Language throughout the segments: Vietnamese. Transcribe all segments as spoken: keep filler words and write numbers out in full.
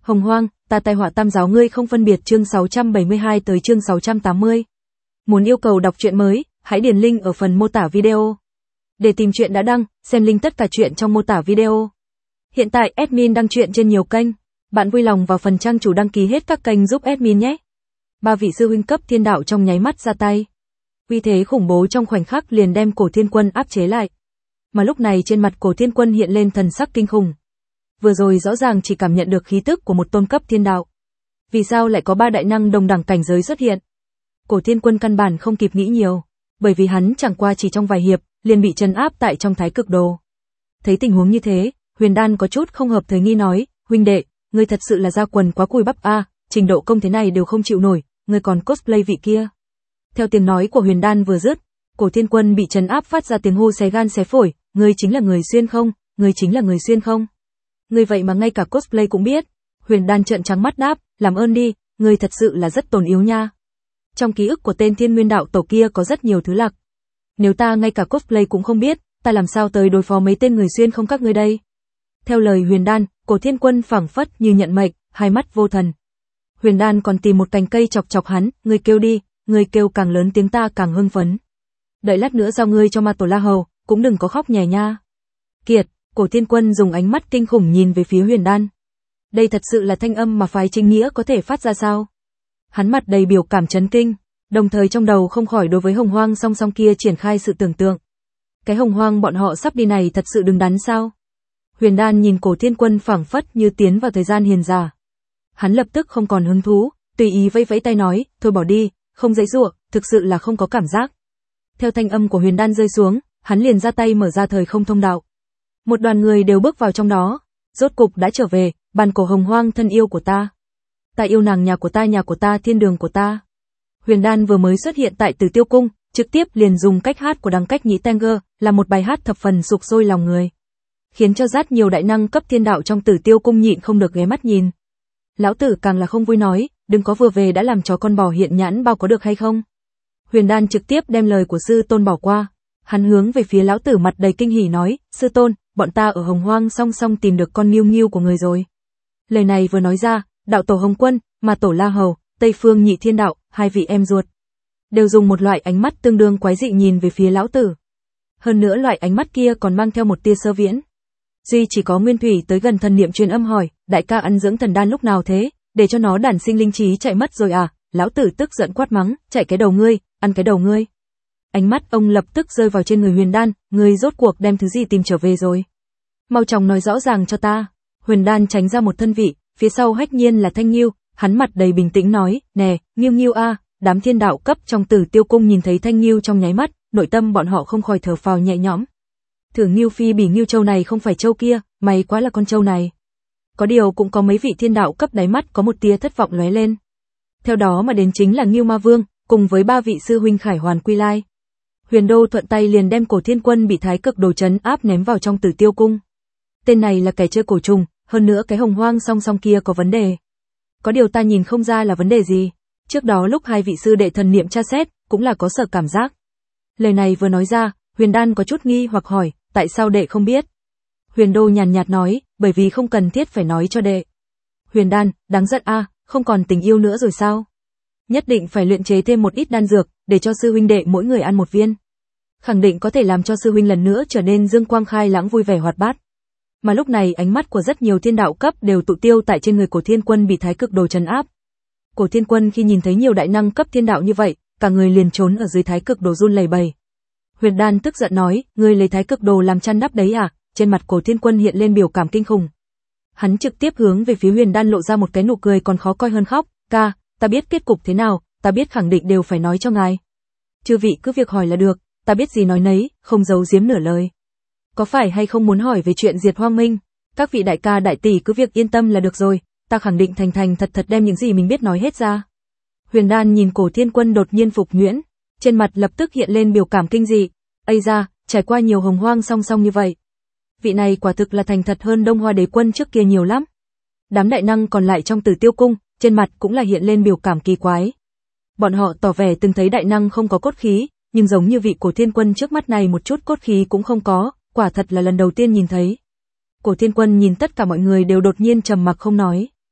Hồng Hoang, ta tai họa tam giáo ngươi không phân biệt chương sáu trăm bảy mươi hai tới chương sáu trăm tám mươi. Muốn yêu cầu đọc truyện mới, hãy điền link ở phần mô tả video. Để tìm truyện đã đăng, xem link tất cả truyện trong mô tả video. Hiện tại admin đăng truyện trên nhiều kênh, bạn vui lòng vào phần trang chủ đăng ký hết các kênh giúp admin nhé. Ba vị sư huynh cấp thiên đạo trong nháy mắt ra tay. Uy thế khủng bố trong khoảnh khắc liền đem Cổ Thiên Quân áp chế lại. Mà lúc này trên mặt Cổ Thiên Quân hiện lên thần sắc kinh khủng. Vừa rồi rõ ràng chỉ cảm nhận được khí tức của một tôn cấp thiên đạo. Vì sao lại có ba đại năng đồng đẳng cảnh giới xuất hiện? Cổ Thiên Quân căn bản không kịp nghĩ nhiều, bởi vì hắn chẳng qua chỉ trong vài hiệp, liền bị trấn áp tại trong Thái Cực Đồ. Thấy tình huống như thế, Huyền Đan có chút không hợp thời nghi nói, huynh đệ, ngươi thật sự là ra quần quá cùi bắp a, à, trình độ công thế này đều không chịu nổi, ngươi còn cosplay vị kia. Theo tiếng nói của Huyền Đan vừa dứt, Cổ Thiên Quân bị trấn áp phát ra tiếng hô xé gan xé phổi, ngươi chính là người xuyên không, ngươi chính là người xuyên không. Ngươi vậy mà ngay cả cosplay cũng biết. Huyền Đan trợn trắng mắt đáp, làm ơn đi, ngươi thật sự là rất tổn yếu nha. Trong ký ức của tên Thiên Nguyên đạo tổ kia có rất nhiều thứ lạc. Nếu ta ngay cả cosplay cũng không biết, ta làm sao tới đối phó mấy tên người xuyên không các ngươi đây? Theo lời Huyền Đan, Cổ Thiên Quân phảng phất như nhận mệnh, hai mắt vô thần. Huyền Đan còn tìm một cành cây chọc chọc hắn, ngươi kêu đi, ngươi kêu càng lớn tiếng ta càng hưng phấn. Đợi lát nữa giao ngươi cho ma tổ La Hầu, cũng đừng có khóc nhè nha. Kiệt, Cổ Thiên Quân dùng ánh mắt kinh khủng nhìn về phía Huyền Đan. Đây thật sự là thanh âm mà phái chính nghĩa có thể phát ra sao? Hắn mặt đầy biểu cảm chấn kinh, đồng thời trong đầu không khỏi đối với Hồng Hoang song song kia triển khai sự tưởng tượng. Cái Hồng Hoang bọn họ sắp đi này thật sự đứng đắn sao? Huyền Đan nhìn Cổ Thiên Quân phảng phất như tiến vào thời gian hiền giả. Hắn lập tức không còn hứng thú, tùy ý vẫy vẫy tay nói, thôi bỏ đi, không giãy giụa, thực sự là không có cảm giác. Theo thanh âm của Huyền Đan rơi xuống, hắn liền ra tay mở ra thời không thông đạo. Một đoàn người đều bước vào trong đó. Rốt cục đã trở về, bàn cổ Hồng Hoang thân yêu của ta. Ta yêu nàng, nhà của ta, nhà của ta, thiên đường của ta. Huyền Đan vừa mới xuất hiện tại Tử Tiêu Cung, trực tiếp liền dùng cách hát của Đằng Cách Nhĩ Tenger, là một bài hát thập phần sục sôi lòng người, khiến cho rất nhiều đại năng cấp thiên đạo trong Tử Tiêu Cung nhịn không được ghé mắt nhìn. Lão tử càng là không vui nói, đừng có vừa về đã làm chó con bò hiện nhãn bao có được hay không? Huyền Đan trực tiếp đem lời của sư tôn bỏ qua, hắn hướng về phía lão tử mặt đầy kinh hỉ nói, sư tôn, bọn ta ở Hồng Hoang song song tìm được con Miu Miu của người rồi. Lời này vừa nói ra, đạo tổ Hồng Quân, ma tổ La Hầu, Tây Phương Nhị Thiên Đạo, hai vị em ruột, đều dùng một loại ánh mắt tương đương quái dị nhìn về phía lão tử. Hơn nữa loại ánh mắt kia còn mang theo một tia sơ viễn. Duy chỉ có Nguyên Thủy tới gần thần niệm truyền âm hỏi, đại ca ăn dưỡng thần đan lúc nào thế, để cho nó đản sinh linh trí chạy mất rồi à? Lão tử tức giận quát mắng, chạy cái đầu ngươi, ăn cái đầu ngươi. Ánh mắt ông lập tức rơi vào trên người Huyền Đan, ngươi rốt cuộc đem thứ gì tìm trở về rồi? Mau chóng nói rõ ràng cho ta. Huyền Đan tránh ra một thân vị, phía sau hách nhiên là Thanh Nghiêu, hắn mặt đầy bình tĩnh nói, nè, Nghiêu Nghiêu a, đám thiên đạo cấp trong Tử Tiêu Cung nhìn thấy Thanh Nghiêu trong nháy mắt, nội tâm bọn họ không khỏi thở phào nhẹ nhõm. Thử Nghiêu Phi bỉ Nghiêu Châu này không phải châu kia, mày quá là con châu này. Có điều cũng có mấy vị thiên đạo cấp đáy mắt có một tia thất vọng lóe lên. Theo đó mà đến chính là Nghiêu Ma Vương, cùng với ba vị sư huynh khải hoàn quy lai. Huyền Đô thuận tay liền đem Cổ Thiên Quân bị Thái Cực Đồ trấn áp ném vào trong Tử Tiêu Cung. Tên này là kẻ chơi cổ trùng, hơn nữa cái Hồng Hoang song song kia có vấn đề. Có điều ta nhìn không ra là vấn đề gì. Trước đó lúc hai vị sư đệ thần niệm tra xét, cũng là có sợ cảm giác. Lời này vừa nói ra, Huyền Đan có chút nghi hoặc hỏi, tại sao đệ không biết? Huyền Đô nhàn nhạt nói, bởi vì không cần thiết phải nói cho đệ. Huyền Đan, đáng giận a, à, không còn tình yêu nữa rồi sao? Nhất định phải luyện chế thêm một ít đan dược, để cho sư huynh đệ mỗi người ăn một viên. Khẳng định có thể làm cho sư huynh lần nữa trở nên dương quang khai lãng vui vẻ hoạt bát. Mà lúc này ánh mắt của rất nhiều thiên đạo cấp đều tụ tiêu tại trên người Cổ Thiên Quân bị Thái Cực Đồ trấn áp. Cổ Thiên Quân khi nhìn thấy nhiều đại năng cấp thiên đạo như vậy, cả người liền trốn ở dưới Thái Cực Đồ run lẩy bẩy. Huyền Đan tức giận nói, ngươi lấy Thái Cực Đồ làm chăn đắp đấy à? Trên mặt Cổ Thiên Quân hiện lên biểu cảm kinh khủng. Hắn trực tiếp hướng về phía Huyền Đan lộ ra một cái nụ cười còn khó coi hơn khóc, ca, ta biết kết cục thế nào, ta biết khẳng định đều phải nói cho ngài. Chư vị cứ việc hỏi là được, ta biết gì nói nấy, không giấu giếm nửa lời. Có phải hay không muốn hỏi về chuyện diệt Hoang Minh? Các vị đại ca đại tỷ cứ việc yên tâm là được rồi, ta khẳng định thành thành thật thật đem những gì mình biết nói hết ra. Huyền Đan nhìn Cổ Thiên Quân đột nhiên phục nhuyễn, trên mặt lập tức hiện lên biểu cảm kinh dị. Ây da, trải qua nhiều Hồng Hoang song song như vậy, vị này quả thực là thành thật hơn Đông Hoa Đế Quân trước kia nhiều lắm. Đám đại năng còn lại trong Tử Tiêu Cung, trên mặt cũng là hiện lên biểu cảm kỳ quái. Bọn họ tỏ vẻ từng thấy đại năng không có cốt khí, nhưng giống như vị Cổ Thiên Quân trước mắt này một chút cốt khí cũng không có, quả thật là lần đầu tiên nhìn thấy. Cổ Thiên Quân nhìn tất cả mọi người đều đột nhiên trầm mặc không nói.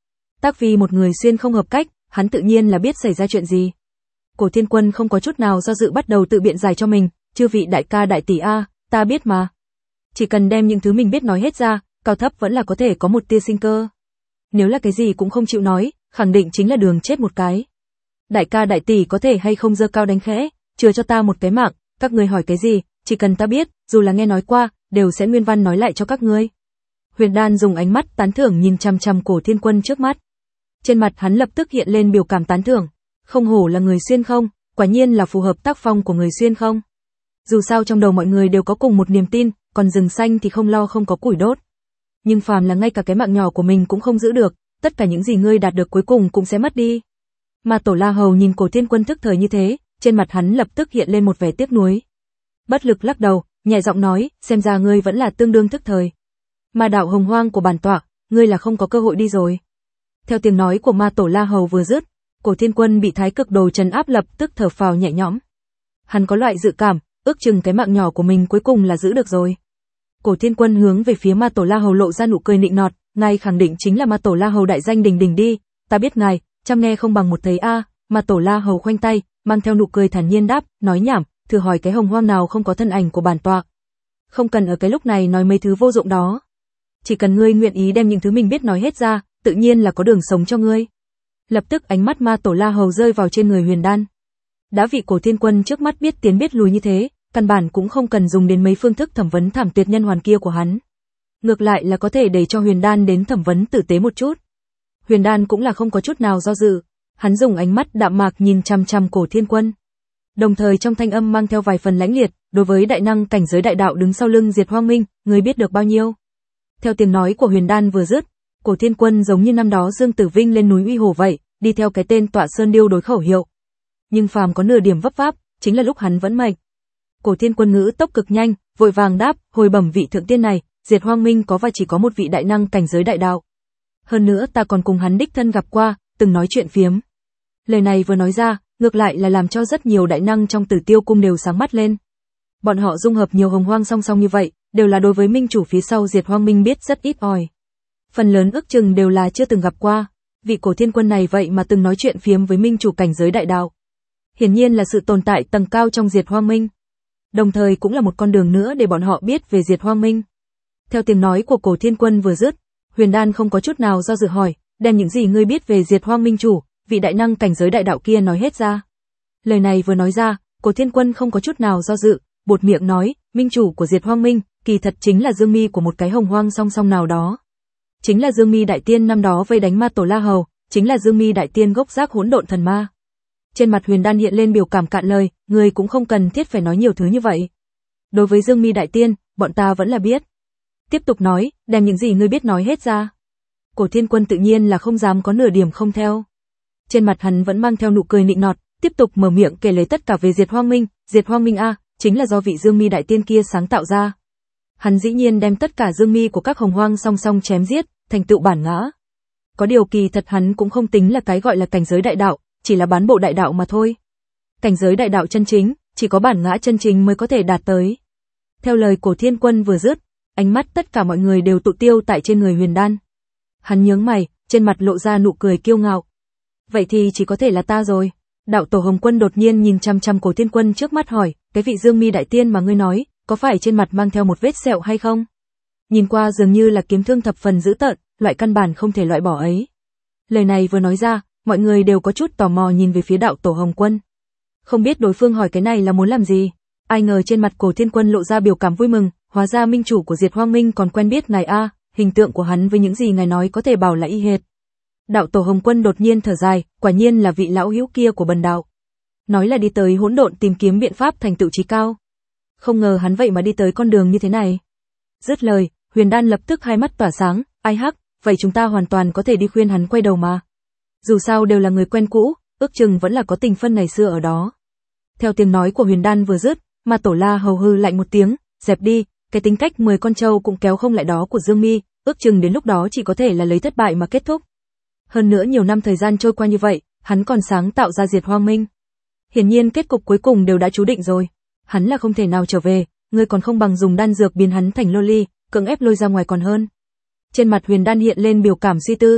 Tác vì một người xuyên không hợp cách, hắn tự nhiên là biết xảy ra chuyện gì. Cổ Thiên Quân không có chút nào do dự bắt đầu tự biện giải cho mình, chư vị đại ca đại tỷ a, ta biết mà. Chỉ cần đem những thứ mình biết nói hết ra, cao thấp vẫn là có thể có một tia sinh cơ. Nếu là cái gì cũng không chịu nói, khẳng định chính là đường chết một cái. Đại ca đại tỷ có thể hay không giơ cao đánh khẽ, chừa cho ta một cái mạng, các ngươi hỏi cái gì, chỉ cần ta biết, dù là nghe nói qua, đều sẽ nguyên văn nói lại cho các ngươi. Huyền Đan dùng ánh mắt tán thưởng nhìn chằm chằm Cổ Thiên Quân trước mắt. Trên mặt hắn lập tức hiện lên biểu cảm tán thưởng, không hổ là người xuyên không, quả nhiên là phù hợp tác phong của người xuyên không. Dù sao trong đầu mọi người đều có cùng một niềm tin, còn rừng xanh thì không lo không có củi đốt. Nhưng phàm là ngay cả cái mạng nhỏ của mình cũng không giữ được, tất cả những gì ngươi đạt được cuối cùng cũng sẽ mất đi. Mà Tổ La Hầu nhìn Cổ Thiên Quân thức thời như thế, trên mặt hắn lập tức hiện lên một vẻ tiếc nuối. Bất lực lắc đầu, nhẹ giọng nói, xem ra ngươi vẫn là tương đương thức thời. Mà đạo hồng hoang của bản tọa, ngươi là không có cơ hội đi rồi. Theo tiếng nói của Ma Tổ La Hầu vừa dứt, Cổ Thiên Quân bị thái cực đồ trấn áp lập tức thở phào nhẹ nhõm. Hắn có loại dự cảm, ước chừng cái mạng nhỏ của mình cuối cùng là giữ được rồi. Cổ Thiên Quân hướng về phía Ma Tổ La Hầu lộ ra nụ cười nịnh nọt, ngài khẳng định chính là Ma Tổ La Hầu đại danh đình đình đi, ta biết ngài, trăm nghe không bằng một thấy a. Ma Tổ La Hầu khoanh tay, mang theo nụ cười thản nhiên đáp, nói nhảm, thử hỏi cái hồng hoang nào không có thân ảnh của bản tọa. Không cần ở cái lúc này nói mấy thứ vô dụng đó. Chỉ cần ngươi nguyện ý đem những thứ mình biết nói hết ra, tự nhiên là có đường sống cho ngươi. Lập tức ánh mắt Ma Tổ La Hầu rơi vào trên người Huyền Đan. Đã vị Cổ Thiên Quân trước mắt biết tiến biết lùi như thế, căn bản cũng không cần dùng đến mấy phương thức thẩm vấn thảm tuyệt nhân hoàn kia của hắn. Ngược lại là có thể để cho Huyền Đan đến thẩm vấn tử tế một chút. Huyền Đan cũng là không có chút nào do dự, hắn dùng ánh mắt đạm mạc nhìn chằm chằm Cổ Thiên Quân. Đồng thời trong thanh âm mang theo vài phần lãnh liệt, đối với đại năng cảnh giới đại đạo đứng sau lưng Diệt Hoang Minh, ngươi biết được bao nhiêu? Theo tiếng nói của Huyền Đan vừa dứt, Cổ Thiên Quân giống như năm đó Dương Tử Vinh lên núi uy hồ vậy, đi theo cái tên tọa sơn điêu đối khẩu hiệu. Nhưng phàm có nửa điểm vấp váp, chính là lúc hắn vẫn mệnh. Cổ Thiên Quân ngữ tốc cực nhanh, vội vàng đáp, hồi bẩm vị thượng tiên này, Diệt Hoang Minh có và chỉ có một vị đại năng cảnh giới đại đạo. Hơn nữa ta còn cùng hắn đích thân gặp qua, từng nói chuyện phiếm. Lời này vừa nói ra, ngược lại là làm cho rất nhiều đại năng trong Tử Tiêu cung đều sáng mắt lên. Bọn họ dung hợp nhiều hồng hoang song song như vậy, đều là đối với minh chủ phía sau Diệt Hoang Minh biết rất ít ỏi. Phần lớn ước chừng đều là chưa từng gặp qua, vị Cổ Thiên Quân này vậy mà từng nói chuyện phiếm với minh chủ cảnh giới đại đạo. Hiển nhiên là sự tồn tại tầng cao trong Diệt Hoang Minh. Đồng thời cũng là một con đường nữa để bọn họ biết về Diệt Hoang Minh. Theo tiếng nói của Cổ Thiên Quân vừa dứt, Huyền Đan không có chút nào do dự hỏi, đem những gì ngươi biết về Diệt Hoang Minh chủ, vị đại năng cảnh giới đại đạo kia nói hết ra. Lời này vừa nói ra, Cổ Thiên Quân không có chút nào do dự, buột miệng nói, minh chủ của Diệt Hoang Minh, kỳ thật chính là Dương Mi của một cái hồng hoang song song nào đó. Chính là Dương Mi đại tiên năm đó vây đánh Ma Tổ La Hầu, chính là Dương Mi đại tiên gốc rác hỗn độn thần ma. Trên mặt Huyền Đan hiện lên biểu cảm cạn lời, người cũng không cần thiết phải nói nhiều thứ như vậy. Đối với Dương Mi đại tiên, bọn ta vẫn là biết. Tiếp tục nói, đem những gì ngươi biết nói hết ra. Cổ Thiên Quân tự nhiên là không dám có nửa điểm không theo. Trên mặt hắn vẫn mang theo nụ cười nịnh nọt, tiếp tục mở miệng kể lấy tất cả về Diệt Hoang Minh, Diệt Hoang Minh a, chính là do vị Dương Mi đại tiên kia sáng tạo ra. Hắn dĩ nhiên đem tất cả Dương Mi của các hồng hoang song song chém giết, thành tựu bản ngã. Có điều kỳ thật hắn cũng không tính là cái gọi là cảnh giới đại đạo, chỉ là bán bộ đại đạo mà thôi. Cảnh giới đại đạo chân chính, chỉ có bản ngã chân chính mới có thể đạt tới. Theo lời Cổ Thiên Quân vừa dứt, ánh mắt tất cả mọi người đều tụ tiêu tại trên người Huyền Đan. Hắn nhướng mày, trên mặt lộ ra nụ cười kiêu ngạo. Vậy thì chỉ có thể là ta rồi. Đạo tổ Hồng Quân đột nhiên nhìn chăm chăm Cổ Thiên Quân trước mắt hỏi, cái vị Dương Mi đại tiên mà ngươi nói, có phải trên mặt mang theo một vết sẹo hay không? Nhìn qua dường như là kiếm thương thập phần dữ tợn, loại căn bản không thể loại bỏ ấy. Lời này vừa nói ra, mọi người đều có chút tò mò nhìn về phía đạo tổ Hồng Quân. Không biết đối phương hỏi cái này là muốn làm gì. Ai ngờ trên mặt Cổ Thiên Quân lộ ra biểu cảm vui mừng, hóa ra minh chủ của Diệt Hoang Minh còn quen biết ngài a, hình tượng của hắn với những gì ngài nói có thể bảo là y hệt. Đạo tổ Hồng Quân đột nhiên thở dài, quả nhiên là vị lão hữu kia của bần đạo. Nói là đi tới hỗn độn tìm kiếm biện pháp thành tựu trí cao. Không ngờ hắn vậy mà đi tới con đường như thế này. Dứt lời, Huyền Đan lập tức hai mắt tỏa sáng, ai hắc, vậy chúng ta hoàn toàn có thể đi khuyên hắn quay đầu mà. Dù sao đều là người quen cũ, ước chừng vẫn là có tình phân ngày xưa ở đó. Theo tiếng nói của Huyền Đan vừa dứt, Ma Tổ La Hầu hư lạnh một tiếng, dẹp đi, cái tính cách mười con trâu cũng kéo không lại đó của Dương Mi, ước chừng đến lúc đó chỉ có thể là lấy thất bại mà kết thúc. Hơn nữa nhiều năm thời gian trôi qua như vậy, hắn còn sáng tạo ra Diệt Hoang Minh. Hiển nhiên kết cục cuối cùng đều đã chú định rồi. Hắn là không thể nào trở về, ngươi còn không bằng dùng đan dược biến hắn thành loli, cưỡng ép lôi ra ngoài còn hơn. Trên mặt Huyền Đan hiện lên biểu cảm suy tư.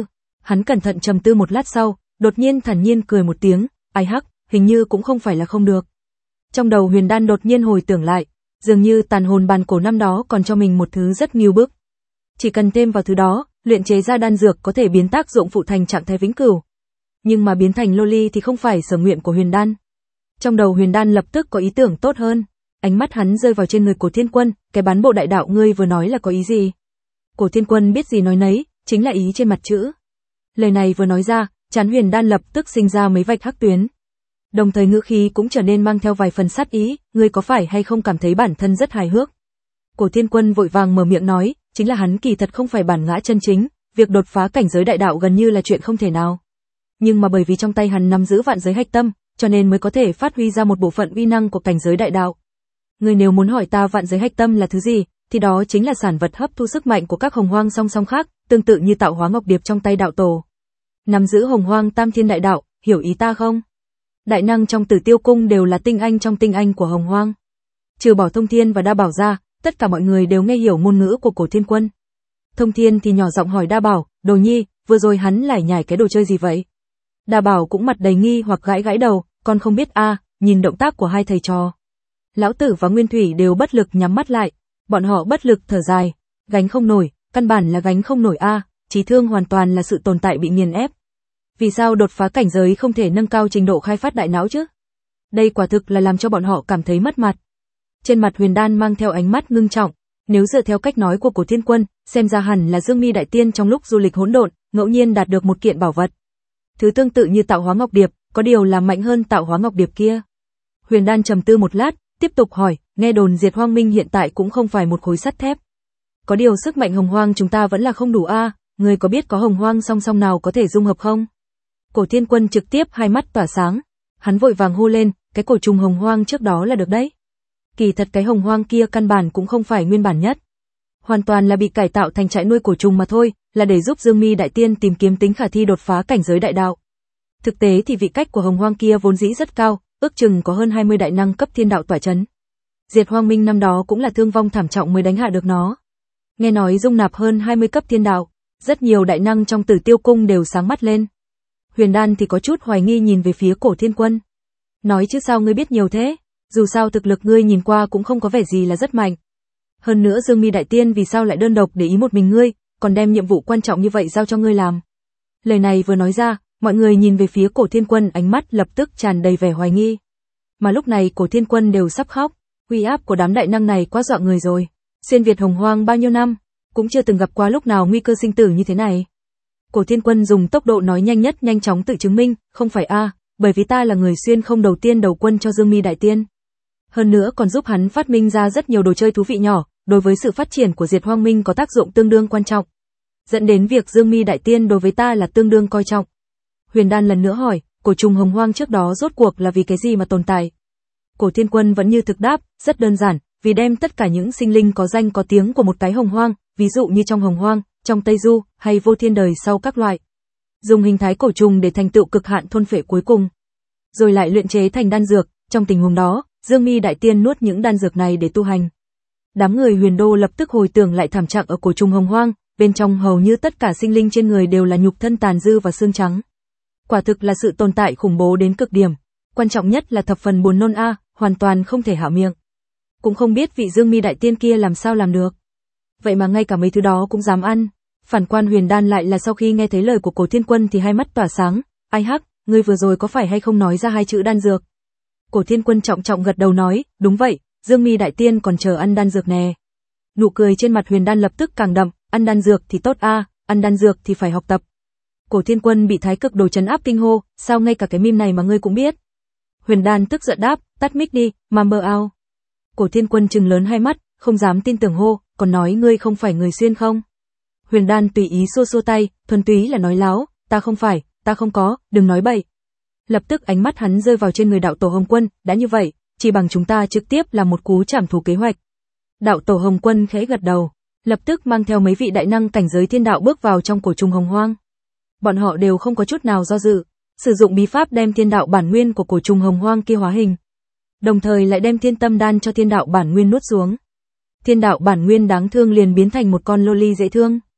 Hắn cẩn thận trầm tư một lát sau, đột nhiên thản nhiên cười một tiếng, ai hắc, hình như cũng không phải là không được. Trong đầu Huyền Đan đột nhiên hồi tưởng lại, dường như tàn hồn bàn cổ năm đó còn cho mình một thứ rất nghiêu bức. Chỉ cần thêm vào thứ đó, luyện chế ra đan dược có thể biến tác dụng phụ thành trạng thái vĩnh cửu. Nhưng mà biến thành loli thì không phải sở nguyện của Huyền Đan. Trong đầu Huyền Đan lập tức có ý tưởng tốt hơn, ánh mắt hắn rơi vào trên người Cổ Thiên Quân, cái bán bộ đại đạo ngươi vừa nói là có ý gì? Cổ Thiên Quân biết gì nói nấy, chính là ý trên mặt chữ. Lời này vừa nói ra, trán Huyền Đan lập tức sinh ra mấy vạch hắc tuyến. Đồng thời ngữ khí cũng trở nên mang theo vài phần sát ý, ngươi có phải hay không cảm thấy bản thân rất hài hước? Cổ Thiên Quân vội vàng mở miệng nói, chính là hắn kỳ thật không phải bản ngã chân chính, việc đột phá cảnh giới đại đạo gần như là chuyện không thể nào. Nhưng mà bởi vì trong tay hắn nắm giữ vạn giới hạch tâm, cho nên mới có thể phát huy ra một bộ phận uy năng của cảnh giới đại đạo. Ngươi nếu muốn hỏi ta vạn giới hạch tâm là thứ gì, thì đó chính là sản vật hấp thu sức mạnh của các hồng hoang song song khác, tương tự như tạo hóa ngọc điệp trong tay đạo tổ. Nắm giữ hồng hoang tam thiên đại đạo, hiểu ý ta không? Đại năng trong Tử Tiêu cung đều là tinh anh trong tinh anh của hồng hoang. Trừ bỏ Thông Thiên và Đa Bảo ra, tất cả mọi người đều nghe hiểu ngôn ngữ của Cổ Thiên Quân. Thông Thiên thì nhỏ giọng hỏi Đa Bảo, Đồ Nhi, vừa rồi hắn lải nhải cái đồ chơi gì vậy? Đa Bảo cũng mặt đầy nghi hoặc gãi gãi đầu, con không biết a, à, nhìn động tác của hai thầy trò. Lão Tử và Nguyên Thủy đều bất lực nhắm mắt lại, bọn họ bất lực thở dài, gánh không nổi, căn bản là gánh không nổi a, à, trí thương hoàn toàn là sự tồn tại bị nghiền ép. Vì sao đột phá cảnh giới không thể nâng cao trình độ khai phát đại não chứ? Đây quả thực là làm cho bọn họ cảm thấy mất mặt. Trên mặt Huyền Đan mang theo ánh mắt ngưng trọng, nếu dựa theo cách nói của Cổ Thiên Quân, xem ra hẳn là Dương Mi đại tiên trong lúc du lịch hỗn độn, ngẫu nhiên đạt được một kiện bảo vật. Thứ tương tự như tạo hóa ngọc điệp, có điều là mạnh hơn tạo hóa ngọc điệp kia. Huyền Đan trầm tư một lát, tiếp tục hỏi, nghe đồn Diệt Hoang Minh hiện tại cũng không phải một khối sắt thép. Có điều sức mạnh hồng hoang chúng ta vẫn là không đủ a, à, người có biết có hồng hoang song song nào có thể dung hợp không? Cổ Thiên Quân trực tiếp hai mắt tỏa sáng, hắn vội vàng hô lên, cái cổ trùng hồng hoang trước đó là được đấy. Kỳ thật cái hồng hoang kia căn bản cũng không phải nguyên bản nhất. Hoàn toàn là bị cải tạo thành trại nuôi cổ trùng mà thôi, là để giúp Dương Mi đại tiên tìm kiếm tính khả thi đột phá cảnh giới đại đạo. Thực tế thì vị cách của hồng hoang kia vốn dĩ rất cao, ước chừng có hơn hai mươi đại năng cấp thiên đạo tỏa chấn. Diệt Hoang Minh năm đó cũng là thương vong thảm trọng mới đánh hạ được nó. Nghe nói dung nạp hơn hai mươi cấp thiên đạo, rất nhiều đại năng trong Tử Tiêu cung đều sáng mắt lên. Huyền Đan thì có chút hoài nghi nhìn về phía Cổ Thiên Quân. Nói chứ sao ngươi biết nhiều thế? Dù sao thực lực ngươi nhìn qua cũng không có vẻ gì là rất mạnh. Hơn nữa Dương Mi đại tiên vì sao lại đơn độc để ý một mình ngươi, còn đem nhiệm vụ quan trọng như vậy giao cho ngươi làm? Lời này vừa nói ra, mọi người nhìn về phía Cổ Thiên Quân ánh mắt lập tức tràn đầy vẻ hoài nghi. Mà lúc này Cổ Thiên Quân đều sắp khóc, uy áp của đám đại năng này quá dọa người rồi. Xuyên Việt hồng hoang bao nhiêu năm, cũng chưa từng gặp qua lúc nào nguy cơ sinh tử như thế này. Cổ Thiên Quân dùng tốc độ nói nhanh nhất nhanh chóng tự chứng minh, không phải a, à, bởi vì ta là người xuyên không đầu tiên đầu quân cho Dương Mi đại tiên. Hơn nữa còn giúp hắn phát minh ra rất nhiều đồ chơi thú vị nhỏ, đối với sự phát triển của Diệt Hoang Minh có tác dụng tương đương quan trọng. Dẫn đến việc Dương Mi đại tiên đối với ta là tương đương coi trọng. Huyền Đan lần nữa hỏi, cổ trùng hồng hoang trước đó rốt cuộc là vì cái gì mà tồn tại? Cổ Thiên Quân vẫn như thực đáp, rất đơn giản, vì đem tất cả những sinh linh có danh có tiếng của một cái hồng hoang, ví dụ như trong hồng hoang, trong Tây Du, hay vô thiên đời sau các loại. Dùng hình thái cổ trùng để thành tựu cực hạn thôn phệ cuối cùng. Rồi lại luyện chế thành đan dược, trong tình huống đó, Dương Mi đại tiên nuốt những đan dược này để tu hành. Đám người Huyền Đô lập tức hồi tưởng lại thảm trạng ở cổ trùng hồng hoang, bên trong hầu như tất cả sinh linh trên người đều là nhục thân tàn dư và xương trắng. Quả thực là sự tồn tại khủng bố đến cực điểm, quan trọng nhất là thập phần buồn nôn a, à, hoàn toàn không thể hạ miệng. Cũng không biết vị Dương Mi đại tiên kia làm sao làm được. Vậy mà ngay cả mấy thứ đó cũng dám ăn. Phản quan Huyền Đan lại là sau khi nghe thấy lời của Cổ Thiên Quân thì hai mắt tỏa sáng, ai hắc, ngươi vừa rồi có phải hay không nói ra hai chữ đan dược? Cổ Thiên Quân trọng trọng gật đầu nói, đúng vậy, Dương Mi đại tiên còn chờ ăn đan dược nè. Nụ cười trên mặt Huyền Đan lập tức càng đậm, ăn đan dược thì tốt a, à, ăn đan dược thì phải học tập. Cổ Thiên Quân bị thái cực đồ trấn áp kinh hô, sao ngay cả cái meme này mà ngươi cũng biết? Huyền Đan tức giận đáp, tắt mic đi, Mamber out. Cổ Thiên Quân trừng lớn hai mắt, không dám tin tưởng hô, còn nói ngươi không phải người xuyên không? Huyền Đan tùy ý xua xua tay, thuần túy là nói láo, ta không phải, ta không có, đừng nói bậy. Lập tức ánh mắt hắn rơi vào trên người đạo tổ Hồng Quân, đã như vậy, chỉ bằng chúng ta trực tiếp làm một cú trảm thủ kế hoạch. Đạo tổ Hồng Quân khẽ gật đầu, lập tức mang theo mấy vị đại năng cảnh giới thiên đạo bước vào trong cổ trùng hồng hoang. Bọn họ đều không có chút nào do dự, sử dụng bí pháp đem thiên đạo bản nguyên của cổ trùng hồng hoang kia hóa hình, đồng thời lại đem thiên tâm đan cho thiên đạo bản nguyên nuốt xuống. Thiên đạo bản nguyên đáng thương liền biến thành một con loli dễ thương.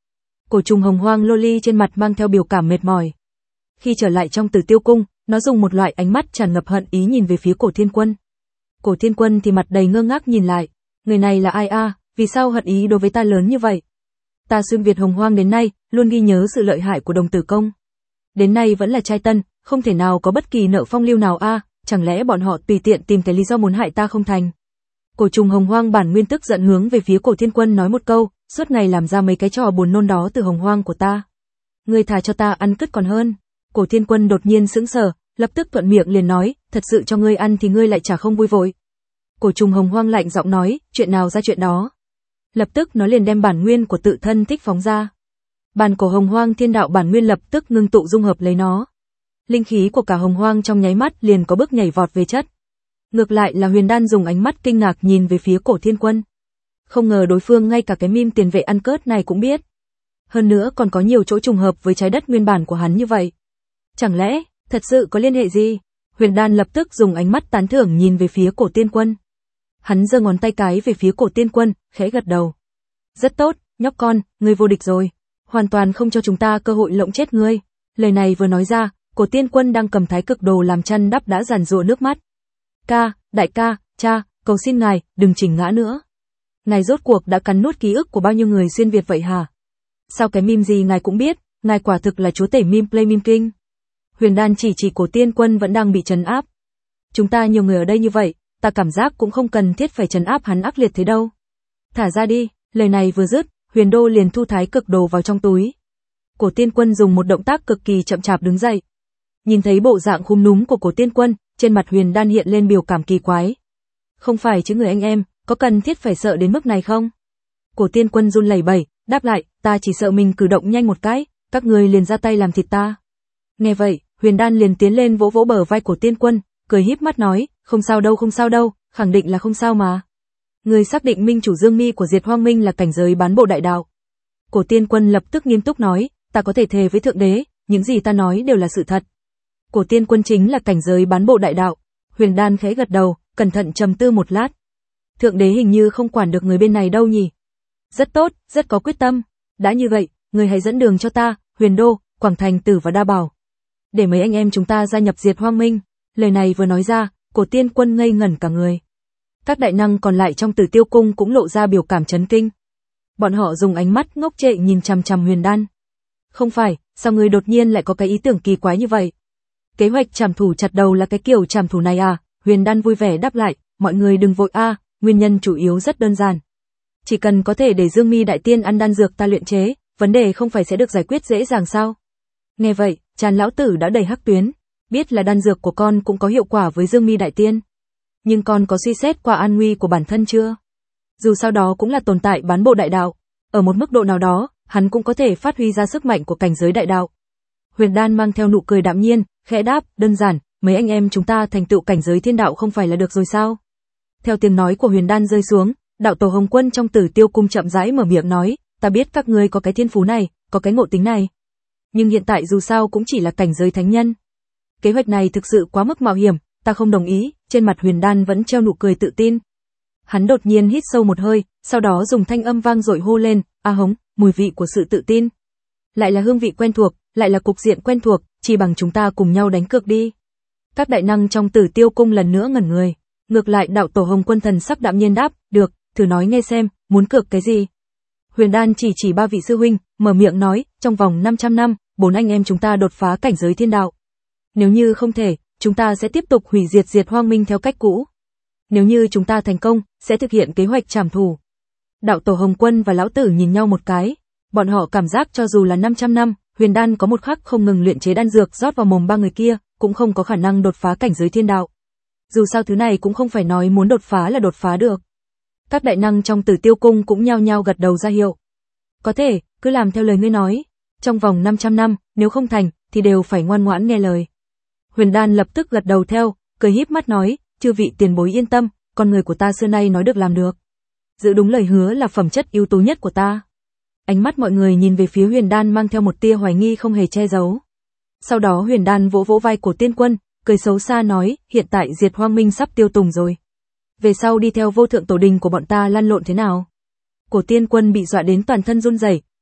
Cổ trùng hồng hoang Loli trên mặt mang theo biểu cảm mệt mỏi. Khi trở lại trong Tử Tiêu cung, nó dùng một loại ánh mắt tràn ngập hận ý nhìn về phía Cổ Thiên Quân. Cổ Thiên Quân thì mặt đầy ngơ ngác nhìn lại, người này là ai a, à? Vì sao hận ý đối với ta lớn như vậy? Ta xuyên Việt hồng hoang đến nay, luôn ghi nhớ sự lợi hại của Đồng Tử Công. Đến nay vẫn là trai tân, không thể nào có bất kỳ nợ phong lưu nào a, à? Chẳng lẽ bọn họ tùy tiện tìm cái lý do muốn hại ta không thành? Cổ trùng hồng hoang bản nguyên tức giận hướng về phía Cổ Thiên Quân nói một câu, suốt ngày làm ra mấy cái trò buồn nôn đó từ hồng hoang của ta. Ngươi thà cho ta ăn cứt còn hơn. Cổ Thiên Quân đột nhiên sững sờ, lập tức thuận miệng liền nói, thật sự cho ngươi ăn thì ngươi lại chả không vui vội. Cổ trùng hồng hoang lạnh giọng nói, chuyện nào ra chuyện đó. Lập tức nó liền đem bản nguyên của tự thân thích phóng ra. Bản cổ hồng hoang thiên đạo bản nguyên lập tức ngưng tụ dung hợp lấy nó. Linh khí của cả hồng hoang trong nháy mắt liền có bước nhảy vọt về chất. Ngược lại là Huyền Đan dùng ánh mắt kinh ngạc nhìn về phía Cổ Thiên Quân. Không ngờ đối phương ngay cả cái meme tiền vệ ăn cớt này cũng biết. Hơn nữa còn có nhiều chỗ trùng hợp với trái đất nguyên bản của hắn như vậy. Chẳng lẽ, thật sự có liên hệ gì? Huyền Đan lập tức dùng ánh mắt tán thưởng nhìn về phía Cổ Thiên Quân. Hắn giơ ngón tay cái về phía Cổ Thiên Quân, khẽ gật đầu. Rất tốt, nhóc con, ngươi vô địch rồi. Hoàn toàn không cho chúng ta cơ hội lộng chết ngươi. Lời này vừa nói ra, Cổ Thiên Quân đang cầm thái cực đồ làm chăn đắp đã giàn giụa nước mắt. Ca, đại ca, cha, cầu xin ngài, đừng chỉnh ngã nữa. Ngài rốt cuộc đã cắn nuốt ký ức của bao nhiêu người xuyên Việt vậy hả? Sao cái meme gì ngài cũng biết, ngài quả thực là chúa tể meme play meme king. Huyền Đan chỉ chỉ Cổ Thiên Quân vẫn đang bị trấn áp. Chúng ta nhiều người ở đây như vậy, ta cảm giác cũng không cần thiết phải trấn áp hắn ác liệt thế đâu. Thả ra đi, lời này vừa dứt, Huyền Đô liền thu thái cực đồ vào trong túi. Cổ Thiên Quân dùng một động tác cực kỳ chậm chạp đứng dậy. Nhìn thấy bộ dạng khúm núm của Cổ Thiên Quân, trên mặt Huyền Đan hiện lên biểu cảm kỳ quái. Không phải chứ người anh em, có cần thiết phải sợ đến mức này không? Cổ Thiên Quân run lẩy bẩy, đáp lại, ta chỉ sợ mình cử động nhanh một cái, các người liền ra tay làm thịt ta. Nghe vậy, Huyền Đan liền tiến lên vỗ vỗ bờ vai Cổ Thiên Quân, cười híp mắt nói, không sao đâu không sao đâu, khẳng định là không sao mà. Người xác định minh chủ Dương Mi của Diệt Hoang Minh là cảnh giới bán bộ đại đạo. Cổ Thiên Quân lập tức nghiêm túc nói, ta có thể thề với Thượng Đế, những gì ta nói đều là sự thật. Cổ Thiên Quân chính là cảnh giới bán bộ đại đạo. Huyền Đan khẽ gật đầu, cẩn thận trầm tư một lát. Thượng Đế hình như không quản được người bên này đâu nhỉ. Rất tốt, rất có quyết tâm. Đã như vậy, người hãy dẫn đường cho ta, Huyền Đô, Quảng Thành Tử và Đa Bảo. Để mấy anh em chúng ta gia nhập Diệt Hoang Minh. Lời này vừa nói ra, Cổ Thiên Quân ngây ngẩn cả người. Các đại năng còn lại trong Tử Tiêu cung cũng lộ ra biểu cảm chấn kinh. Bọn họ dùng ánh mắt ngốc trệ nhìn chằm chằm Huyền Đan. Không phải, sao người đột nhiên lại có cái ý tưởng kỳ quái như vậy? Kế hoạch trảm thủ chặt đầu là cái kiểu trảm thủ này à? Huyền Đan vui vẻ đáp lại, mọi người đừng vội a, à, nguyên nhân chủ yếu rất đơn giản. Chỉ cần có thể để Dương Mi đại tiên ăn đan dược ta luyện chế, vấn đề không phải sẽ được giải quyết dễ dàng sao? Nghe vậy, Tràn lão tử đã đầy hắc tuyến, biết là đan dược của con cũng có hiệu quả với Dương Mi đại tiên. Nhưng con có suy xét qua an nguy của bản thân chưa? Dù sao đó cũng là tồn tại bán bộ đại đạo, ở một mức độ nào đó, hắn cũng có thể phát huy ra sức mạnh của cảnh giới đại đạo. Huyền Đan mang theo nụ cười đạm nhiên, khẽ đáp, đơn giản, mấy anh em chúng ta thành tựu cảnh giới thiên đạo không phải là được rồi sao? Theo tiếng nói của Huyền Đan rơi xuống, đạo tổ Hồng Quân trong Tử Tiêu cung chậm rãi mở miệng nói, ta biết các ngươi có cái thiên phú này, có cái ngộ tính này. Nhưng hiện tại dù sao cũng chỉ là cảnh giới thánh nhân. Kế hoạch này thực sự quá mức mạo hiểm, ta không đồng ý, trên mặt Huyền Đan vẫn treo nụ cười tự tin. Hắn đột nhiên hít sâu một hơi, sau đó dùng thanh âm vang dội hô lên, a hống, mùi vị của sự tự tin. Lại là hương vị quen thuộc, lại là cục diện quen thuộc, chỉ bằng chúng ta cùng nhau đánh cược đi. Các đại năng trong Tử Tiêu cung lần nữa ngẩn người. Ngược lại đạo tổ Hồng Quân thần sắc đạm nhiên đáp, được, thử nói nghe xem, muốn cược cái gì? Huyền Đan chỉ chỉ ba vị sư huynh, mở miệng nói, trong vòng năm trăm năm, bốn anh em chúng ta đột phá cảnh giới thiên đạo. Nếu như không thể, chúng ta sẽ tiếp tục hủy diệt Diệt Hoang Minh theo cách cũ. Nếu như chúng ta thành công, sẽ thực hiện kế hoạch trảm thủ. Đạo tổ Hồng Quân và lão tử nhìn nhau một cái, bọn họ cảm giác cho dù là năm trăm năm, Huyền Đan có một khắc không ngừng luyện chế đan dược rót vào mồm ba người kia, cũng không có khả năng đột phá cảnh giới thiên đạo. Dù sao thứ này cũng không phải nói muốn đột phá là đột phá được. Các đại năng trong Tử Tiêu cung cũng nhao nhao gật đầu ra hiệu. Có thể, cứ làm theo lời ngươi nói. Trong vòng năm trăm năm, nếu không thành, thì đều phải ngoan ngoãn nghe lời. Huyền Đan lập tức gật đầu theo, cười híp mắt nói, chư vị tiền bối yên tâm, con người của ta xưa nay nói được làm được. Giữ đúng lời hứa là phẩm chất ưu tú nhất của ta. Ánh mắt mọi người nhìn về phía Huyền Đan mang theo một tia hoài nghi không hề che giấu. Sau đó Huyền Đan vỗ vỗ vai của Tiên Quân, cười xấu xa nói, hiện tại Diệt Hoang Minh sắp tiêu tùng rồi. Về sau đi theo vô thượng tổ đình của bọn ta lăn lộn thế nào? Cổ Tiên Quân bị dọa đến toàn thân run rẩy,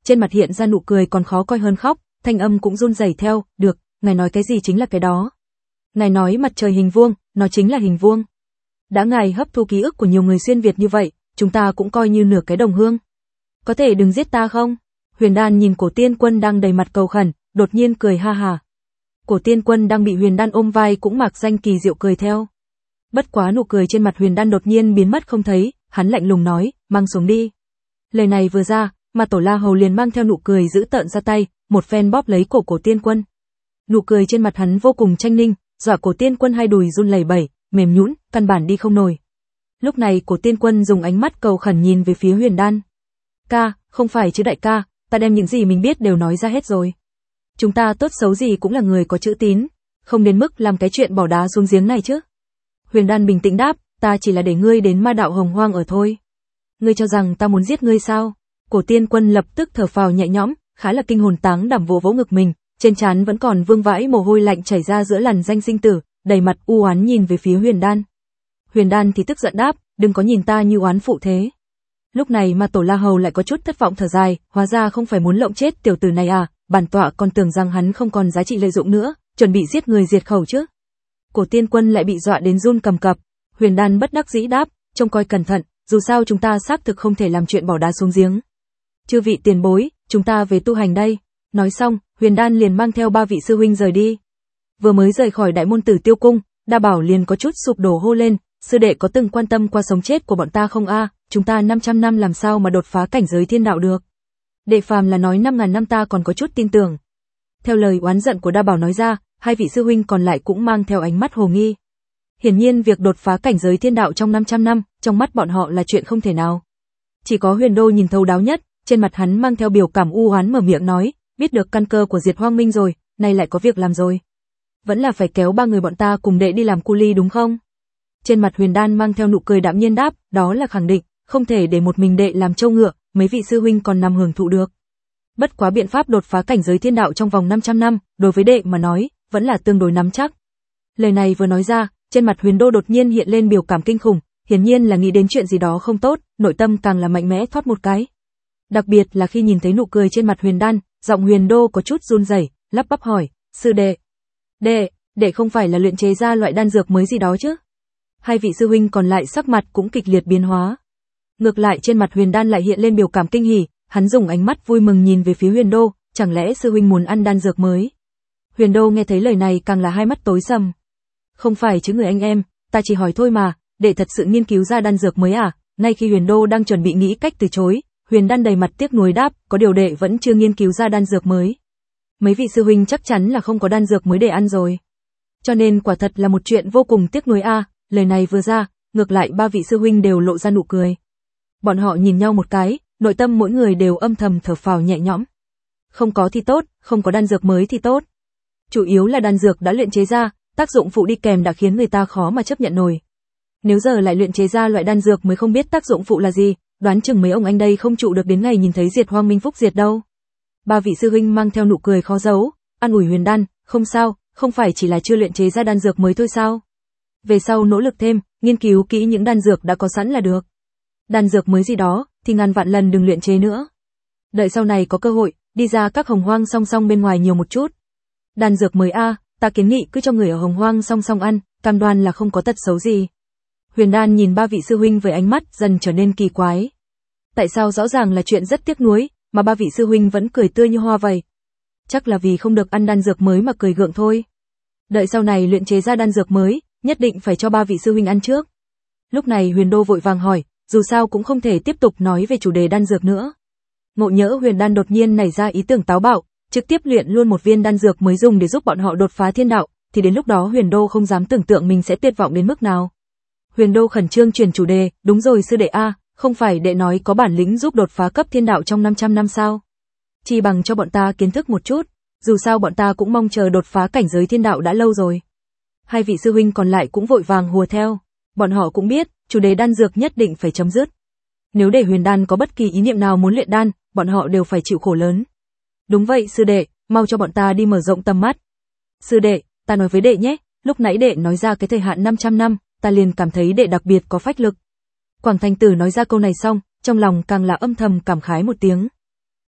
trên mặt hiện ra nụ cười còn khó coi hơn khóc, thanh âm cũng run rẩy theo, được, ngài nói cái gì chính là cái đó. Ngài nói mặt trời hình vuông, nó chính là hình vuông. Đã ngài hấp thu ký ức của nhiều người xuyên Việt như vậy, chúng ta cũng coi như nửa cái đồng hương. Có thể đừng giết ta không? Huyền Đan nhìn Cổ Tiên Quân đang đầy mặt cầu khẩn, đột nhiên cười ha ha. Cổ Tiên Quân đang bị Huyền Đan ôm vai cũng mạc danh kỳ diệu cười theo. Bất quá nụ cười trên mặt Huyền Đan đột nhiên biến mất không thấy, hắn lạnh lùng nói, mang xuống đi. Lời này vừa ra, mà Tổ La Hầu liền mang theo nụ cười giữ tợn ra tay, một phen bóp lấy cổ Cổ Tiên Quân. Nụ cười trên mặt hắn vô cùng tranh ninh, dọa Cổ Tiên Quân hai đùi run lẩy bẩy, mềm nhũn, căn bản đi không nổi. Lúc này Cổ Tiên Quân dùng ánh mắt cầu khẩn nhìn về phía Huyền Đan. Ca, không phải chứ đại ca, ta đem những gì mình biết đều nói ra hết rồi. Chúng ta tốt xấu gì cũng là người có chữ tín, không đến mức làm cái chuyện bỏ đá xuống giếng này chứ. Huyền Đan bình tĩnh đáp, ta chỉ là để ngươi đến ma đạo hồng hoang ở thôi. Ngươi cho rằng ta muốn giết ngươi sao? Cổ Tiên Quân lập tức thở phào nhẹ nhõm, khá là kinh hồn táng đảm vỗ vỗ ngực mình, trên trán vẫn còn vương vãi mồ hôi lạnh chảy ra giữa làn danh sinh tử, đầy mặt u oán nhìn về phía Huyền Đan. Huyền Đan thì tức giận đáp, đừng có nhìn ta như oán phụ thế. Lúc này mà Tổ La Hầu lại có chút thất vọng thở dài, hóa ra không phải muốn lộng chết tiểu tử này à, bản tọa còn tưởng rằng hắn không còn giá trị lợi dụng nữa, chuẩn bị giết người diệt khẩu chứ. Cổ Tiên Quân lại bị dọa đến run cầm cập. Huyền Đan bất đắc dĩ đáp, trông coi cẩn thận, dù sao chúng ta xác thực không thể làm chuyện bỏ đá xuống giếng. Chư vị tiền bối, chúng ta về tu hành đây. Nói xong, Huyền Đan liền mang theo ba vị sư huynh rời đi. Vừa mới rời khỏi đại môn Tử Tiêu Cung, Đa Bảo liền có chút sụp đổ hô lên, sư đệ có từng quan tâm qua sống chết của bọn ta không a? Chúng ta năm trăm năm làm sao mà đột phá cảnh giới thiên đạo được? Đệ phàm là nói năm ngàn năm ta còn có chút tin tưởng. Theo lời oán giận của Đa Bảo nói ra, hai vị sư huynh còn lại cũng mang theo ánh mắt hồ nghi. Hiển nhiên việc đột phá cảnh giới thiên đạo trong năm trăm năm, trong mắt bọn họ là chuyện không thể nào. Chỉ có Huyền Đô nhìn thấu đáo nhất, trên mặt hắn mang theo biểu cảm u oán mở miệng nói, biết được căn cơ của Diệt Hoang Minh rồi, nay lại có việc làm rồi. Vẫn là phải kéo ba người bọn ta cùng đệ đi làm cu ly đúng không? Trên mặt Huyền Đan mang theo nụ cười đạm nhiên đáp, đó là khẳng định, không thể để một mình đệ làm trâu ngựa, mấy vị sư huynh còn nằm hưởng thụ được. Bất quá biện pháp đột phá cảnh giới thiên đạo trong vòng năm trăm năm, đối với đệ mà nói, vẫn là tương đối nắm chắc. Lời này vừa nói ra, trên mặt Huyền Đô đột nhiên hiện lên biểu cảm kinh khủng, hiển nhiên là nghĩ đến chuyện gì đó không tốt, nội tâm càng là mạnh mẽ thoát một cái. Đặc biệt là khi nhìn thấy nụ cười trên mặt Huyền Đan, giọng Huyền Đô có chút run rẩy, lắp bắp hỏi, sư đệ, đệ, đệ không phải là luyện chế ra loại đan dược mới gì đó chứ? Hai vị sư huynh còn lại sắc mặt cũng kịch liệt biến hóa. Ngược lại trên mặt Huyền Đan lại hiện lên biểu cảm kinh hỉ, hắn dùng ánh mắt vui mừng nhìn về phía Huyền Đô, chẳng lẽ sư huynh muốn ăn đan dược mới? Huyền Đô nghe thấy lời này càng là hai mắt tối sầm. Không phải chứ người anh em, ta chỉ hỏi thôi mà, đệ thật sự nghiên cứu ra đan dược mới à? Ngay khi Huyền Đô đang chuẩn bị nghĩ cách từ chối, Huyền Đan đầy mặt tiếc nuối đáp, có điều đệ vẫn chưa nghiên cứu ra đan dược mới. Mấy vị sư huynh chắc chắn là không có đan dược mới để ăn rồi. Cho nên quả thật là một chuyện vô cùng tiếc nuối a. À. Lời này vừa ra, ngược lại ba vị sư huynh đều lộ ra nụ cười. Bọn họ nhìn nhau một cái, nội tâm mỗi người đều âm thầm thở phào nhẹ nhõm. Không có thì tốt, không có đan dược mới thì tốt. Chủ yếu là đan dược đã luyện chế ra, tác dụng phụ đi kèm đã khiến người ta khó mà chấp nhận nổi. Nếu giờ lại luyện chế ra loại đan dược mới không biết tác dụng phụ là gì, đoán chừng mấy ông anh đây không trụ được đến ngày nhìn thấy Diệt Hoang Minh Phúc diệt đâu. Ba vị sư huynh mang theo nụ cười khó giấu, an ủi Huyền Đan, không sao, không phải chỉ là chưa luyện chế ra đan dược mới thôi sao? Về sau nỗ lực thêm, nghiên cứu kỹ những đan dược đã có sẵn là được. Đan dược mới gì đó, thì ngàn vạn lần đừng luyện chế nữa. Đợi sau này có cơ hội, đi ra các hồng hoang song song bên ngoài nhiều một chút. Đan dược mới a, ta kiến nghị cứ cho người ở hồng hoang song song ăn, cam đoan là không có tật xấu gì. Huyền Đan nhìn ba vị sư huynh với ánh mắt dần trở nên kỳ quái. Tại sao rõ ràng là chuyện rất tiếc nuối, mà ba vị sư huynh vẫn cười tươi như hoa vậy? Chắc là vì không được ăn đan dược mới mà cười gượng thôi. Đợi sau này luyện chế ra đan dược mới, nhất định phải cho ba vị sư huynh ăn trước. Lúc này Huyền Đô vội vàng hỏi, dù sao cũng không thể tiếp tục nói về chủ đề đan dược nữa. Ngộ nhỡ Huyền Đan đột nhiên nảy ra ý tưởng táo bạo, trực tiếp luyện luôn một viên đan dược mới dùng để giúp bọn họ đột phá thiên đạo, thì đến lúc đó Huyền Đô không dám tưởng tượng mình sẽ tuyệt vọng đến mức nào. Huyền Đô khẩn trương chuyển chủ đề, đúng rồi sư đệ a, không phải đệ nói có bản lĩnh giúp đột phá cấp thiên đạo trong năm trăm năm sao? Chỉ bằng cho bọn ta kiến thức một chút, dù sao bọn ta cũng mong chờ đột phá cảnh giới thiên đạo đã lâu rồi. Hai vị sư huynh còn lại cũng vội vàng hùa theo, bọn họ cũng biết, chủ đề đan dược nhất định phải chấm dứt. Nếu để Huyền Đan có bất kỳ ý niệm nào muốn luyện đan, bọn họ đều phải chịu khổ lớn. Đúng vậy sư đệ, mau cho bọn ta đi mở rộng tầm mắt. Sư đệ, ta nói với đệ nhé, lúc nãy đệ nói ra cái thời hạn năm trăm năm, ta liền cảm thấy đệ đặc biệt có phách lực. Quảng Thành Tử nói ra câu này xong, trong lòng càng là âm thầm cảm khái một tiếng.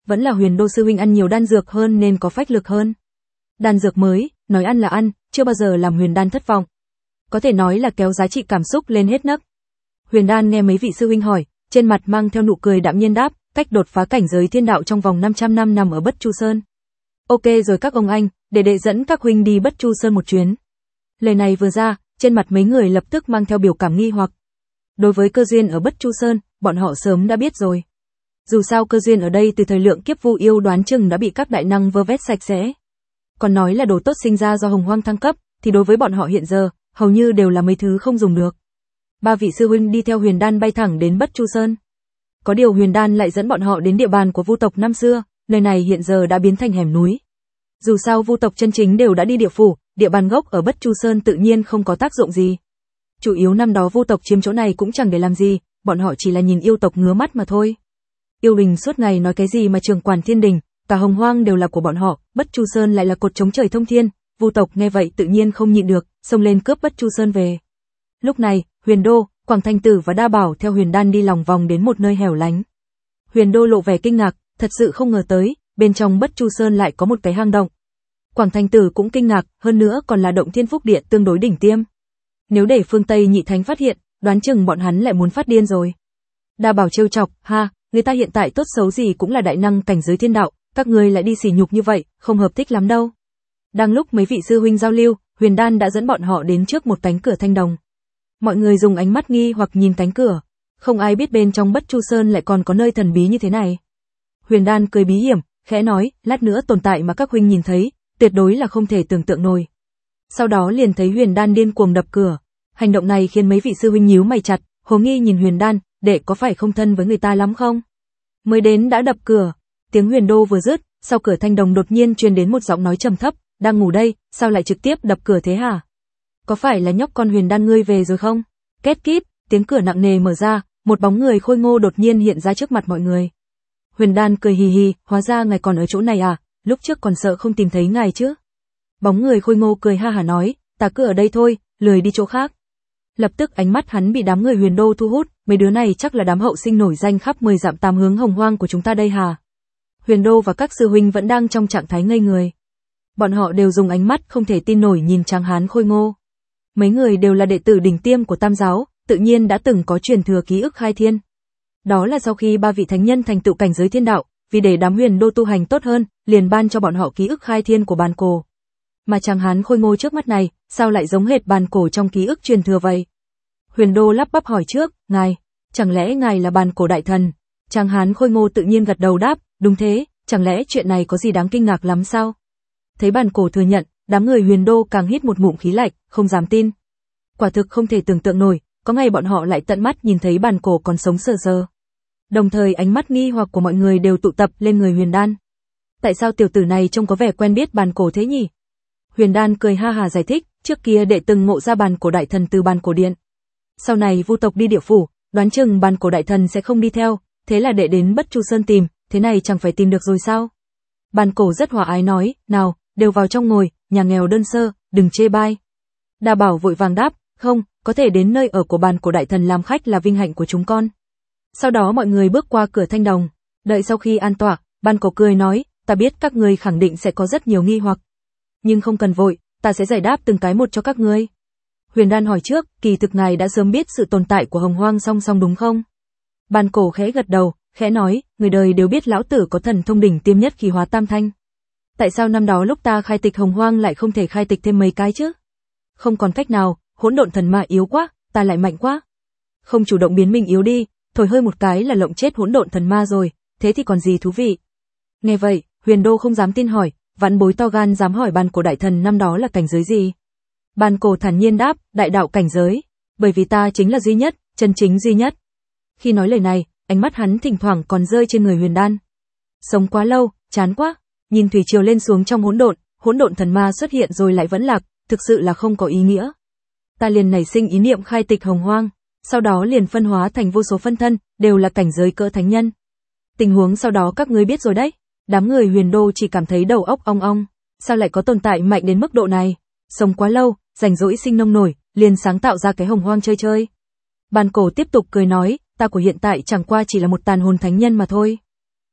Vẫn là Huyền Đô sư huynh ăn nhiều đan dược hơn nên có phách lực hơn. Đan dược mới, nói ăn là ăn, chưa bao giờ làm Huyền Đan thất vọng. Có thể nói là kéo giá trị cảm xúc lên hết nấc. Huyền Đan nghe mấy vị sư huynh hỏi, trên mặt mang theo nụ cười đạm nhiên đáp, cách đột phá cảnh giới thiên đạo trong vòng năm trăm năm nằm ở Bất Chu Sơn. Ok rồi các ông anh, để đệ dẫn các huynh đi Bất Chu Sơn một chuyến. Lời này vừa ra, trên mặt mấy người lập tức mang theo biểu cảm nghi hoặc. Đối với cơ duyên ở Bất Chu Sơn, bọn họ sớm đã biết rồi. Dù sao cơ duyên ở đây từ thời lượng kiếp Vu Yêu đoán chừng đã bị các đại năng vơ vét sạch sẽ. Còn nói là đồ tốt sinh ra do Hồng Hoang thăng cấp, thì đối với bọn họ hiện giờ, hầu như đều là mấy thứ không dùng được. Ba vị sư huynh đi theo Huyền Đan bay thẳng đến Bất Chu Sơn. Có điều Huyền Đan lại dẫn bọn họ đến địa bàn của Vu tộc năm xưa, nơi này hiện giờ đã biến thành hẻm núi. Dù sao Vu tộc chân chính đều đã đi địa phủ, địa bàn gốc ở Bất Chu Sơn tự nhiên không có tác dụng gì. Chủ yếu năm đó Vu tộc chiếm chỗ này cũng chẳng để làm gì, bọn họ chỉ là nhìn yêu tộc ngứa mắt mà thôi. Yêu Đình suốt ngày nói cái gì mà trường quản thiên đình, cả Hồng Hoang đều là của bọn họ, Bất Chu Sơn lại là cột chống trời thông thiên, Vu tộc nghe vậy tự nhiên không nhịn được, xông lên cướp Bất Chu Sơn về. Lúc này, Huyền Đô, Quảng Thanh Tử và Đa Bảo theo Huyền Đan đi lòng vòng đến một nơi hẻo lánh. Huyền Đô lộ vẻ kinh ngạc, thật sự không ngờ tới, bên trong Bất Chu Sơn lại có một cái hang động. Quảng Thanh Tử cũng kinh ngạc, hơn nữa còn là động thiên phúc địa tương đối đỉnh tiêm. Nếu để phương Tây nhị thánh phát hiện, đoán chừng bọn hắn lại muốn phát điên rồi. Đa Bảo trêu chọc, ha, người ta hiện tại tốt xấu gì cũng là đại năng cảnh giới thiên đạo, các ngươi lại đi sỉ nhục như vậy, không hợp thích lắm đâu. Đang lúc mấy vị sư huynh giao lưu, Huyền Đan đã dẫn bọn họ đến trước một cánh cửa thanh đồng. Mọi người dùng ánh mắt nghi hoặc nhìn cánh cửa, không ai biết bên trong Bất Chu Sơn lại còn có nơi thần bí như thế này. Huyền Đan cười bí hiểm, khẽ nói, lát nữa tồn tại mà các huynh nhìn thấy, tuyệt đối là không thể tưởng tượng nổi. Sau đó liền thấy Huyền Đan điên cuồng đập cửa. Hành động này khiến mấy vị sư huynh nhíu mày chặt, hồ nghi nhìn Huyền Đan, đệ có phải không thân với người ta lắm không? Mới đến đã đập cửa. Tiếng Huyền Đô vừa dứt, sau cửa thanh đồng đột nhiên truyền đến một giọng nói trầm thấp, đang ngủ đây, sao lại trực tiếp đập cửa thế hả? Có phải là nhóc con Huyền Đan ngươi về rồi không? Két kíp, tiếng cửa nặng nề mở ra, một bóng người khôi ngô đột nhiên hiện ra trước mặt mọi người. Huyền Đan cười hì hì, hóa ra ngài còn ở chỗ này à, lúc trước còn sợ không tìm thấy ngài chứ. Bóng người khôi ngô cười ha hả nói, ta cứ ở đây thôi, lười đi chỗ khác. Lập tức ánh mắt hắn bị đám người Huyền Đô thu hút, mấy đứa này chắc là đám hậu sinh nổi danh khắp mười dặm tám hướng Hồng Hoang của chúng ta đây hả? Huyền Đô và các sư huynh vẫn đang trong trạng thái ngây người. Bọn họ đều dùng ánh mắt không thể tin nổi nhìn tráng hán khôi ngô. Mấy người đều là đệ tử đỉnh tiêm của Tam giáo, tự nhiên đã từng có truyền thừa ký ức khai thiên. Đó là sau khi ba vị thánh nhân thành tựu cảnh giới thiên đạo, vì để đám Huyền Đô tu hành tốt hơn, liền ban cho bọn họ ký ức khai thiên của bàn cổ. Mà tráng hán khôi ngô trước mắt này, sao lại giống hệt bàn cổ trong ký ức truyền thừa vậy? Huyền Đô lắp bắp hỏi trước, ngài, chẳng lẽ ngài là bàn cổ đại thần? Tráng hán khôi ngô tự nhiên gật đầu đáp, đúng thế, chẳng lẽ chuyện này có gì đáng kinh ngạc lắm sao? Thấy bàn cổ thừa nhận, đám người Huyền Đô càng hít một ngụm khí lạnh, không dám tin. Quả thực không thể tưởng tượng nổi, có ngày bọn họ lại tận mắt nhìn thấy bàn cổ còn sống sờ sờ. Đồng thời ánh mắt nghi hoặc của mọi người đều tụ tập lên người Huyền Đan. Tại sao tiểu tử này trông có vẻ quen biết bàn cổ thế nhỉ? Huyền Đan cười ha hà giải thích, trước kia đệ từng ngộ ra bàn cổ đại thần từ bàn cổ điện. Sau này Vu tộc đi địa phủ, đoán chừng bàn cổ đại thần sẽ không đi theo, thế là đệ đến Bất Chu Sơn tìm, thế này chẳng phải tìm được rồi sao? Bàn cổ rất hòa ái nói, nào, đều vào trong ngồi, nhà nghèo đơn sơ, đừng chê bai. Đa Bảo vội vàng đáp, không, có thể đến nơi ở của bàn cổ đại thần làm khách là vinh hạnh của chúng con. Sau đó mọi người bước qua cửa thanh đồng, đợi sau khi an tọa, bàn cổ cười nói, ta biết các ngươi khẳng định sẽ có rất nhiều nghi hoặc. Nhưng không cần vội, ta sẽ giải đáp từng cái một cho các ngươi. Huyền Đan hỏi trước, kỳ thực ngài đã sớm biết sự tồn tại của Hồng Hoang song song đúng không? Bàn cổ khẽ gật đầu, khẽ nói, người đời đều biết lão tử có thần thông đỉnh tiêm nhất khí hóa tam thanh. Tại sao năm đó lúc ta khai tịch Hồng Hoang lại không thể khai tịch thêm mấy cái chứ? Không còn cách nào, hỗn độn thần ma yếu quá, ta lại mạnh quá. Không chủ động biến mình yếu đi, thổi hơi một cái là lộng chết hỗn độn thần ma rồi, thế thì còn gì thú vị. Nghe vậy, Huyền Đô không dám tin hỏi, vãn bối to gan dám hỏi bàn cổ đại thần năm đó là cảnh giới gì? Bàn cổ thản nhiên đáp, đại đạo cảnh giới, bởi vì ta chính là duy nhất, chân chính duy nhất. Khi nói lời này, ánh mắt hắn thỉnh thoảng còn rơi trên người Huyền Đan. Sống quá lâu, chán quá, nhìn thủy triều lên xuống trong hỗn độn, hỗn độn thần ma xuất hiện rồi lại vẫn lạc, thực sự là không có ý nghĩa. Ta liền nảy sinh ý niệm khai tịch Hồng Hoang, sau đó liền phân hóa thành vô số phân thân, đều là cảnh giới cỡ thánh nhân. Tình huống sau đó các ngươi biết rồi đấy. Đám người Huyền Đô chỉ cảm thấy đầu óc ong ong, sao lại có tồn tại mạnh đến mức độ này? Sống quá lâu, rảnh rỗi sinh nông nổi, liền sáng tạo ra cái Hồng Hoang chơi chơi. Bàn cổ tiếp tục cười nói, ta của hiện tại chẳng qua chỉ là một tàn hồn thánh nhân mà thôi.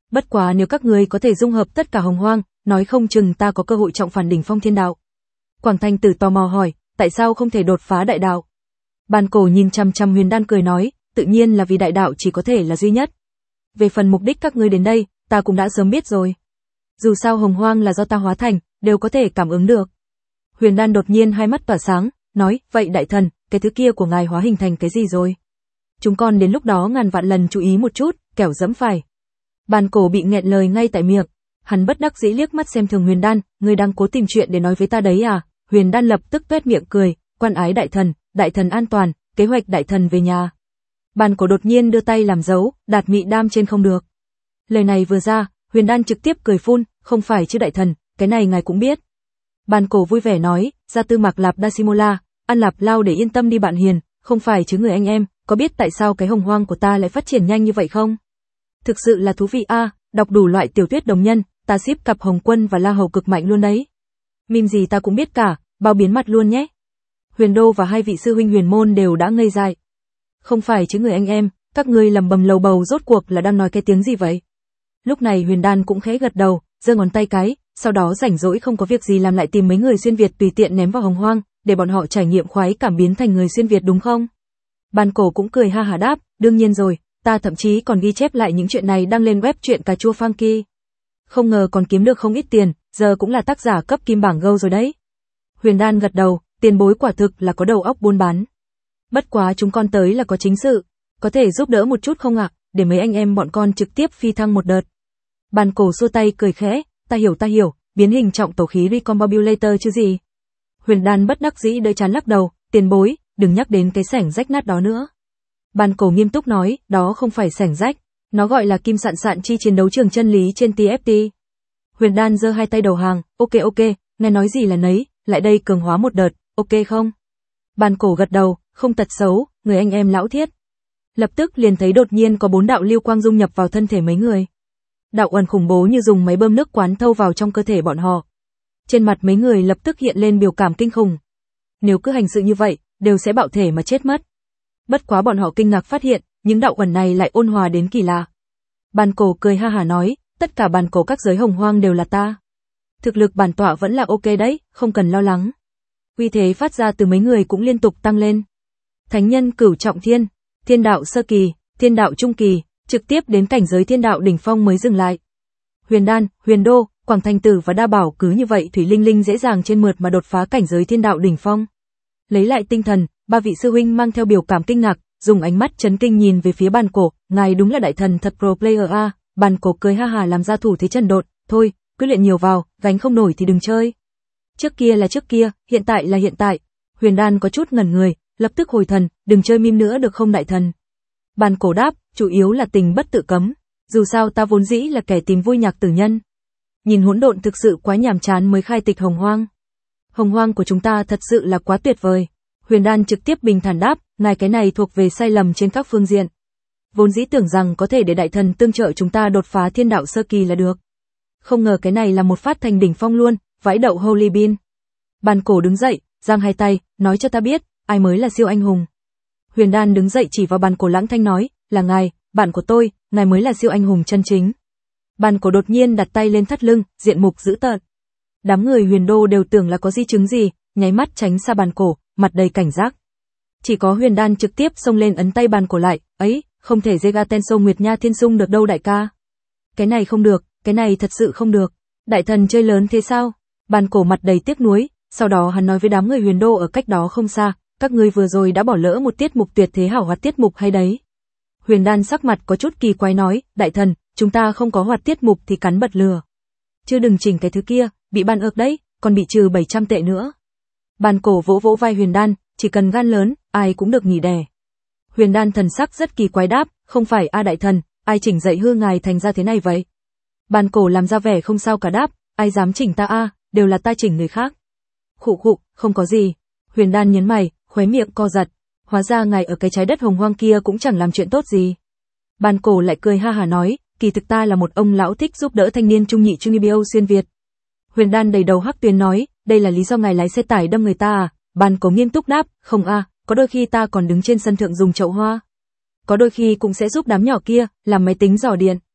Bất quá nếu các ngươi có thể dung hợp tất cả hồng hoang, nói không chừng ta có cơ hội trọng phản đỉnh phong thiên đạo. Quảng Thành Tử tò mò hỏi, tại sao không thể đột phá đại đạo? Bàn cổ nhìn chằm chằm Huyền Đan cười nói, tự nhiên là vì đại đạo chỉ có thể là duy nhất. Về phần mục đích các ngươi đến đây, ta cũng đã sớm biết rồi. Dù sao hồng hoang là do ta hóa thành, đều có thể cảm ứng được. Huyền Đan đột nhiên hai mắt tỏa sáng, nói, vậy đại thần, cái thứ kia của ngài hóa hình thành cái gì rồi? Chúng con đến lúc đó ngàn vạn lần chú ý một chút, kẻo dẫm phải. Bàn cổ bị nghẹn lời ngay tại miệng, hắn bất đắc dĩ liếc mắt xem thường Huyền Đan, ngươi đang cố tìm chuyện để nói với ta đấy à? Huyền Đan lập tức tuét miệng cười, quan ái đại thần, đại thần an toàn, kế hoạch đại thần về nhà. Bàn cổ đột nhiên đưa tay làm dấu, đạt mị đam trên không được. Lời này vừa ra, Huyền Đan trực tiếp cười phun, không phải chứ đại thần, cái này ngài cũng biết. Bàn cổ vui vẻ nói, gia tư mạc lạp Dasimola, ăn lạp lao để yên tâm đi bạn hiền, không phải chứ người anh em, có biết tại sao cái hồng hoang của ta lại phát triển nhanh như vậy không? Thực sự là thú vị a, à, đọc đủ loại tiểu thuyết đồng nhân, ta ship cặp Hồng Quân và La Hầu cực mạnh luôn đấy. Meme gì ta cũng biết cả, bao biến mặt luôn nhé. Huyền Đô và hai vị sư huynh Huyền Môn đều đã ngây dại. Không phải chứ người anh em, các ngươi lầm bầm lầu bầu rốt cuộc là đang nói cái tiếng gì vậy? Lúc này Huyền Đan cũng khẽ gật đầu, giơ ngón tay cái, sau đó rảnh rỗi không có việc gì làm lại tìm mấy người xuyên Việt tùy tiện ném vào hồng hoang, để bọn họ trải nghiệm khoái cảm biến thành người xuyên Việt đúng không? Bàn cổ cũng cười ha hả đáp, đương nhiên rồi, ta thậm chí còn ghi chép lại những chuyện này đăng lên web truyện cà chua Funky. Không ngờ còn kiếm được không ít tiền, giờ cũng là tác giả cấp kim bảng Go rồi đấy. Huyền Đan gật đầu, tiền bối quả thực là có đầu óc buôn bán. Bất quá chúng con tới là có chính sự, có thể giúp đỡ một chút không ạ, để mấy anh em bọn con trực tiếp phi thăng một đợt. Bàn cổ xua tay cười khẽ, ta hiểu ta hiểu, biến hình trọng tổ khí Recombobulator chứ gì. Huyền Đan bất đắc dĩ đỡ chán lắc đầu, tiền bối, đừng nhắc đến cái xẻng rách nát đó nữa. Bàn cổ nghiêm túc nói, đó không phải xẻng rách, nó gọi là kim sạn sạn chi chiến đấu trường chân lý trên tê ép tê. Huyền Đan giơ hai tay đầu hàng, ok ok, nghe nói gì là nấy, lại đây cường hóa một đợt, ok không? Bàn cổ gật đầu, không tật xấu, người anh em lão thiết. Lập tức liền thấy đột nhiên có bốn đạo lưu quang dung nhập vào thân thể mấy người. Đạo uẩn khủng bố như dùng máy bơm nước quán thâu vào trong cơ thể bọn họ. Trên mặt mấy người lập tức hiện lên biểu cảm kinh khủng. Nếu cứ hành sự như vậy, đều sẽ bạo thể mà chết mất. Bất quá bọn họ kinh ngạc phát hiện, những đạo uẩn này lại ôn hòa đến kỳ lạ. Bàn cổ cười ha hả nói, tất cả bàn cổ các giới hồng hoang đều là ta. Thực lực bản tọa vẫn là ok đấy, không cần lo lắng. Uy thế phát ra từ mấy người cũng liên tục tăng lên. Thánh nhân cửu trọng thiên, thiên đạo sơ kỳ, thiên đạo trung kỳ, trực tiếp đến cảnh giới thiên đạo đỉnh phong mới dừng lại. Huyền Đan, Huyền Đô, Quảng Thành Tử và Đa Bảo cứ như vậy thủy linh linh dễ dàng trên mượt mà đột phá cảnh giới thiên đạo đỉnh phong. Lấy lại tinh thần, ba vị sư huynh mang theo biểu cảm kinh ngạc, dùng ánh mắt chấn kinh nhìn về phía bàn cổ, ngài đúng là đại thần thật pro player a. Bàn cổ cười ha hà làm ra thủ thế trần đột, thôi, cứ luyện nhiều vào, gánh không nổi thì đừng chơi. Trước kia là trước kia, hiện tại là hiện tại. Huyền Đan có chút ngẩn người, lập tức hồi thần, đừng chơi meme nữa được không đại thần? Bàn cổ đáp, chủ yếu là tình bất tự cấm, dù sao ta vốn dĩ là kẻ tìm vui nhạc tử nhân. Nhìn hỗn độn thực sự quá nhàm chán mới khai tịch hồng hoang. Hồng hoang của chúng ta thật sự là quá tuyệt vời. Huyền Đan trực tiếp bình thản đáp, ngài cái này thuộc về sai lầm trên các phương diện. Vốn dĩ tưởng rằng có thể để đại thần tương trợ chúng ta đột phá thiên đạo sơ kỳ là được. Không ngờ cái này là một phát thành đỉnh phong luôn, vãi đậu holy bean. Bàn cổ đứng dậy, giang hai tay, nói cho ta biết, ai mới là siêu anh hùng. Huyền Đan đứng dậy chỉ vào bàn cổ lãng thanh nói, là ngài, bạn của tôi, ngài mới là siêu anh hùng chân chính. Bàn cổ đột nhiên đặt tay lên thắt lưng, diện mục dữ tợn. Đám người Huyền Đô đều tưởng là có di chứng gì, nháy mắt tránh xa bàn cổ, mặt đầy cảnh giác. Chỉ có Huyền Đan trực tiếp xông lên ấn tay bàn cổ lại, ấy, không thể Zega Tenso Nguyệt Nha Thiên Sung được đâu đại ca. Cái này không được, cái này thật sự không được. Đại thần chơi lớn thế sao? Bàn cổ mặt đầy tiếc nuối, sau đó hắn nói với đám người Huyền Đô ở cách đó không xa, các ngươi vừa rồi đã bỏ lỡ một tiết mục tuyệt thế hảo hoạt tiết mục hay đấy. Huyền Đan sắc mặt có chút kỳ quái nói, đại thần, chúng ta không có hoạt tiết mục thì cắn bật lừa. Chứ đừng chỉnh cái thứ kia, bị ban ược đấy, còn bị trừ bảy trăm tệ nữa. Bàn cổ vỗ vỗ vai Huyền Đan, chỉ cần gan lớn, ai cũng được nghỉ đẻ. Huyền Đan thần sắc rất kỳ quái đáp, không phải a đại thần, ai chỉnh dậy hư ngài thành ra thế này vậy? Bàn cổ làm ra vẻ không sao cả đáp, ai dám chỉnh ta a, đều là ta chỉnh người khác. Khụ khụ, không có gì. Huyền Đan nhấn mày, khóe miệng co giật, hóa ra ngài ở cái trái đất hồng hoang kia cũng chẳng làm chuyện tốt gì. Bàn cổ lại cười ha hả nói, kỳ thực ta là một ông lão thích giúp đỡ thanh niên trung nhị trung bio xuyên Việt. Huyền Đan đầy đầu hắc tuyến nói, đây là lý do ngài lái xe tải đâm người ta à? Bàn cổ nghiêm túc đáp, không a, à, có đôi khi ta còn đứng trên sân thượng dùng chậu hoa. Có đôi khi cũng sẽ giúp đám nhỏ kia làm máy tính dò điện.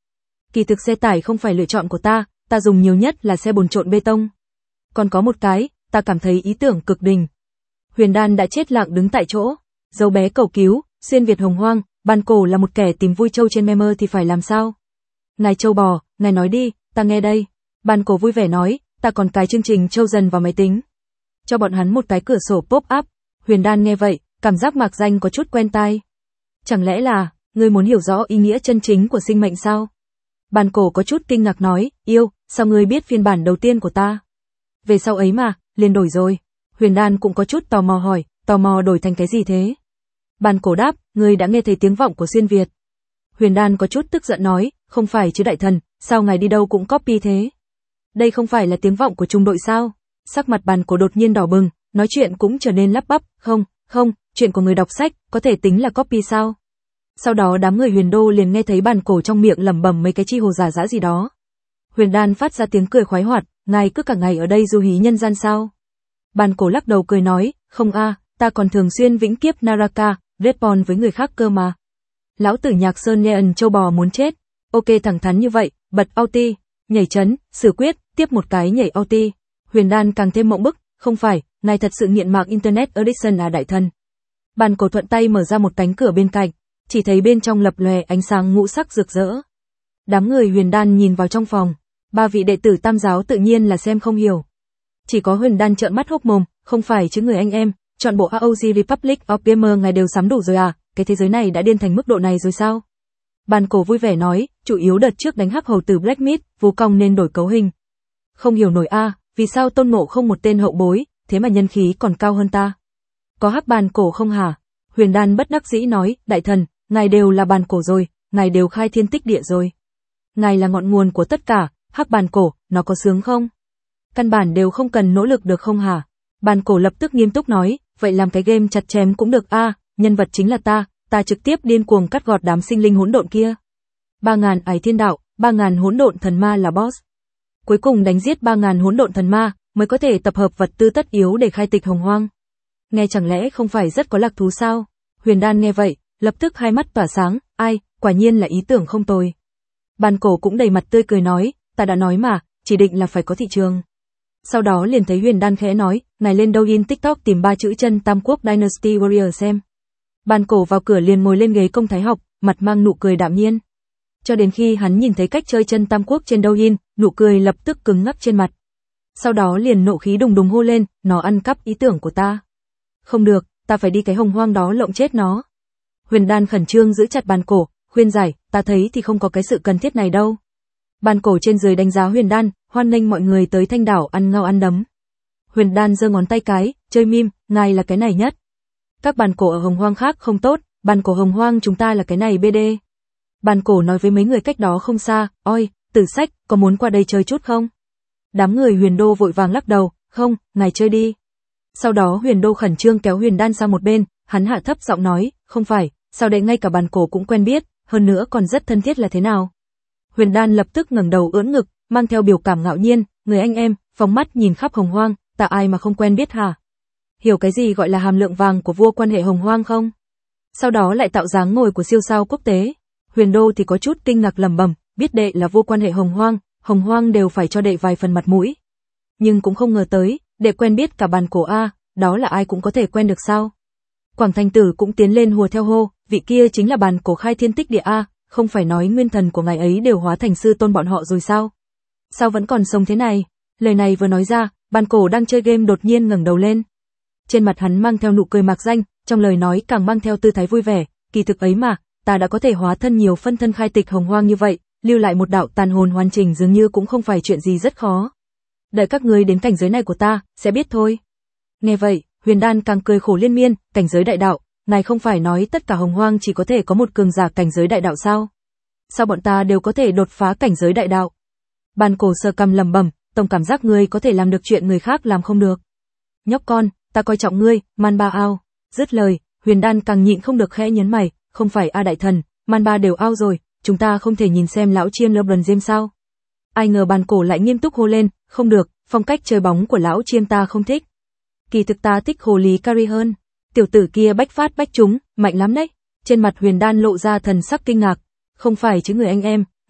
Kỳ thực xe tải không phải lựa chọn của ta, ta dùng nhiều nhất là xe bồn trộn bê tông. Còn có một cái, ta cảm thấy ý tưởng cực đỉnh. Huyền Đan đã chết lặng đứng tại chỗ. Dấu bé cầu cứu, xuyên Việt hồng hoang, Ban Cổ là một kẻ tìm vui trâu trên meme thì phải làm sao? Ngài trâu bò, ngài nói đi, ta nghe đây. Ban Cổ vui vẻ nói, ta còn cái chương trình trâu dần vào máy tính. Cho bọn hắn một cái cửa sổ pop-up. Huyền Đan nghe vậy, cảm giác mạc danh có chút quen tai. Chẳng lẽ là, ngươi muốn hiểu rõ ý nghĩa chân chính của sinh mệnh sao? Ban Cổ có chút kinh ngạc nói, yêu, sao ngươi biết phiên bản đầu tiên của ta? Về sau ấy mà, liền đổi rồi. Huyền Đan cũng có chút tò mò hỏi, tò mò đổi thành cái gì thế? Ban Cổ đáp, ngươi đã nghe thấy tiếng vọng của xuyên Việt. Huyền Đan có chút tức giận nói, không phải chứ đại thần, sao ngài đi đâu cũng copy thế? Đây không phải là tiếng vọng của trung đội sao? Sắc mặt Ban Cổ đột nhiên đỏ bừng, nói chuyện cũng trở nên lắp bắp, không, không, chuyện của người đọc sách, có thể tính là copy sao? Sau đó đám người Huyền Đô liền nghe thấy Ban Cổ trong miệng lẩm bẩm mấy cái chi hồ giả dã gì đó. Huyền Đan phát ra tiếng cười khoái hoạt, ngài cứ cả ngày ở đây du hí nhân gian sao? Ban Cổ lắc đầu cười nói, không a, ta còn thường xuyên vĩnh kiếp Naraka, Respawn với người khác cơ mà. Lão tử Nhạc Sơn Neon châu bò muốn chết. Ok thẳng thắn như vậy, bật ulti, nhảy chấn, xử quyết, tiếp một cái nhảy ulti. Huyền Đan càng thêm mộng bức, không phải, ngài thật sự nghiện mạng Internet Addiction à đại thần. Ban Cổ thuận tay mở ra một cánh cửa bên cạnh, chỉ thấy bên trong lập lòe ánh sáng ngũ sắc rực rỡ. Đám người Huyền Đan nhìn vào trong phòng, ba vị đệ tử Tam giáo tự nhiên là xem không hiểu. Chỉ có Huyền Đan trợn mắt hốc mồm, không phải chứ người anh em, chọn bộ a o giê Republic of Gamer ngài đều sắm đủ rồi à, cái thế giới này đã điên thành mức độ này rồi sao? Ban Cổ vui vẻ nói, chủ yếu đợt trước đánh hắc hầu từ Black Myth, vô công nên đổi cấu hình. Không hiểu nổi a, à, vì sao Tôn Ngộ không một tên hậu bối, thế mà nhân khí còn cao hơn ta? Có hắc Ban Cổ không hả? Huyền Đan bất đắc dĩ nói, đại thần, ngài đều là Ban Cổ rồi, ngài đều khai thiên tích địa rồi. Ngài là ngọn nguồn của tất cả, hắc Ban Cổ, nó có sướng không? Căn bản đều không cần nỗ lực được không hả? Ban Cổ lập tức nghiêm túc nói, vậy làm cái game chặt chém cũng được a, à, nhân vật chính là ta, ta trực tiếp điên cuồng cắt gọt đám sinh linh hỗn độn kia. Ba ngàn ải thiên đạo, ba ngàn hỗn độn thần ma là boss. Cuối cùng đánh giết ba ngàn hỗn độn thần ma, mới có thể tập hợp vật tư tất yếu để khai tịch hồng hoang. Nghe chẳng lẽ không phải rất có lạc thú sao? Huyền Đan nghe vậy, lập tức hai mắt tỏa sáng, ai, quả nhiên là ý tưởng không tồi. Ban Cổ cũng đầy mặt tươi cười nói, ta đã nói mà, chỉ định là phải có thị trường. Sau đó liền thấy Huyền Đan khẽ nói, ngài lên Douyin TikTok tìm ba chữ chân Tam Quốc Dynasty Warrior xem. Ban Cổ vào cửa liền ngồi lên ghế công thái học, mặt mang nụ cười đạm nhiên. Cho đến khi hắn nhìn thấy cách chơi chân Tam Quốc trên Douyin, nụ cười lập tức cứng ngắc trên mặt. Sau đó liền nộ khí đùng đùng hô lên, nó ăn cắp ý tưởng của ta. Không được, ta phải đi cái hồng hoang đó lộng chết nó. Huyền Đan khẩn trương giữ chặt Ban Cổ, khuyên giải, ta thấy thì không có cái sự cần thiết này đâu. Ban Cổ trên dưới đánh giá Huyền Đan, hoan nghênh mọi người tới Thanh Đảo ăn ngao ăn đấm. Huyền Đan giơ ngón tay cái, chơi meme, ngài là cái này nhất. Các Ban Cổ ở hồng hoang khác không tốt, Ban Cổ hồng hoang chúng ta là cái này bê đê. Ban Cổ nói với mấy người cách đó không xa, oi, Tử Sách, có muốn qua đây chơi chút không? Đám người Huyền Đô vội vàng lắc đầu, không, ngài chơi đi. Sau đó Huyền Đô khẩn trương kéo Huyền Đan sang một bên, hắn hạ thấp giọng nói, không phải, sao đệ ngay cả Ban Cổ cũng quen biết, hơn nữa còn rất thân thiết là thế nào? Huyền Đan lập tức ngẩng đầu ưỡn ngực, mang theo biểu cảm ngạo nhiên, người anh em, phóng mắt nhìn khắp hồng hoang, ta ai mà không quen biết hả? Hiểu cái gì gọi là hàm lượng vàng của vua quan hệ hồng hoang không? Sau đó lại tạo dáng ngồi của siêu sao quốc tế. Huyền Đô thì có chút kinh ngạc lẩm bẩm, biết đệ là vua quan hệ hồng hoang, hồng hoang đều phải cho đệ vài phần mặt mũi. Nhưng cũng không ngờ tới, đệ quen biết cả Ban Cổ a, đó là ai cũng có thể quen được sao? Quảng Thành Tử cũng tiến lên hùa theo hô, vị kia chính là Ban Cổ khai thiên tích địa a, không phải nói nguyên thần của ngài ấy đều hóa thành sư tôn bọn họ rồi sao? Sao vẫn còn sống thế này? Lời này vừa nói ra, Ban Cổ đang chơi game đột nhiên ngẩng đầu lên. Trên mặt hắn mang theo nụ cười mạc danh, trong lời nói càng mang theo tư thái vui vẻ, kỳ thực ấy mà, ta đã có thể hóa thân nhiều phân thân khai tịch hồng hoang như vậy, lưu lại một đạo tàn hồn hoàn chỉnh dường như cũng không phải chuyện gì rất khó. Đợi các ngươi đến cảnh giới này của ta, sẽ biết thôi. Nghe vậy, Huyền Đan càng cười khổ liên miên, cảnh giới đại đạo, ngài không phải nói tất cả hồng hoang chỉ có thể có một cường giả cảnh giới đại đạo sao? Sao bọn ta đều có thể đột phá cảnh giới đại đạo? Ban Cổ sờ cằm lẩm bẩm, tổng cảm giác ngươi có thể làm được chuyện người khác làm không được. Nhóc con, ta coi trọng ngươi, Man Ba ao. Dứt lời, Huyền Đan càng nhịn không được khẽ nhấn mày, không phải a đại thần, Man Ba đều ao rồi, chúng ta không thể nhìn xem lão chiêm LeBron James sao? Ai ngờ Ban Cổ lại nghiêm túc hô lên, không được, phong cách chơi bóng của lão chiêm ta không thích. Kỳ thực ta thích hồ lý Curry hơn. Tiểu tử kia bách phát bách trúng, mạnh lắm đấy. Trên mặt Huyền Đan lộ ra thần sắc kinh ngạc. Không phải chứ người anh em,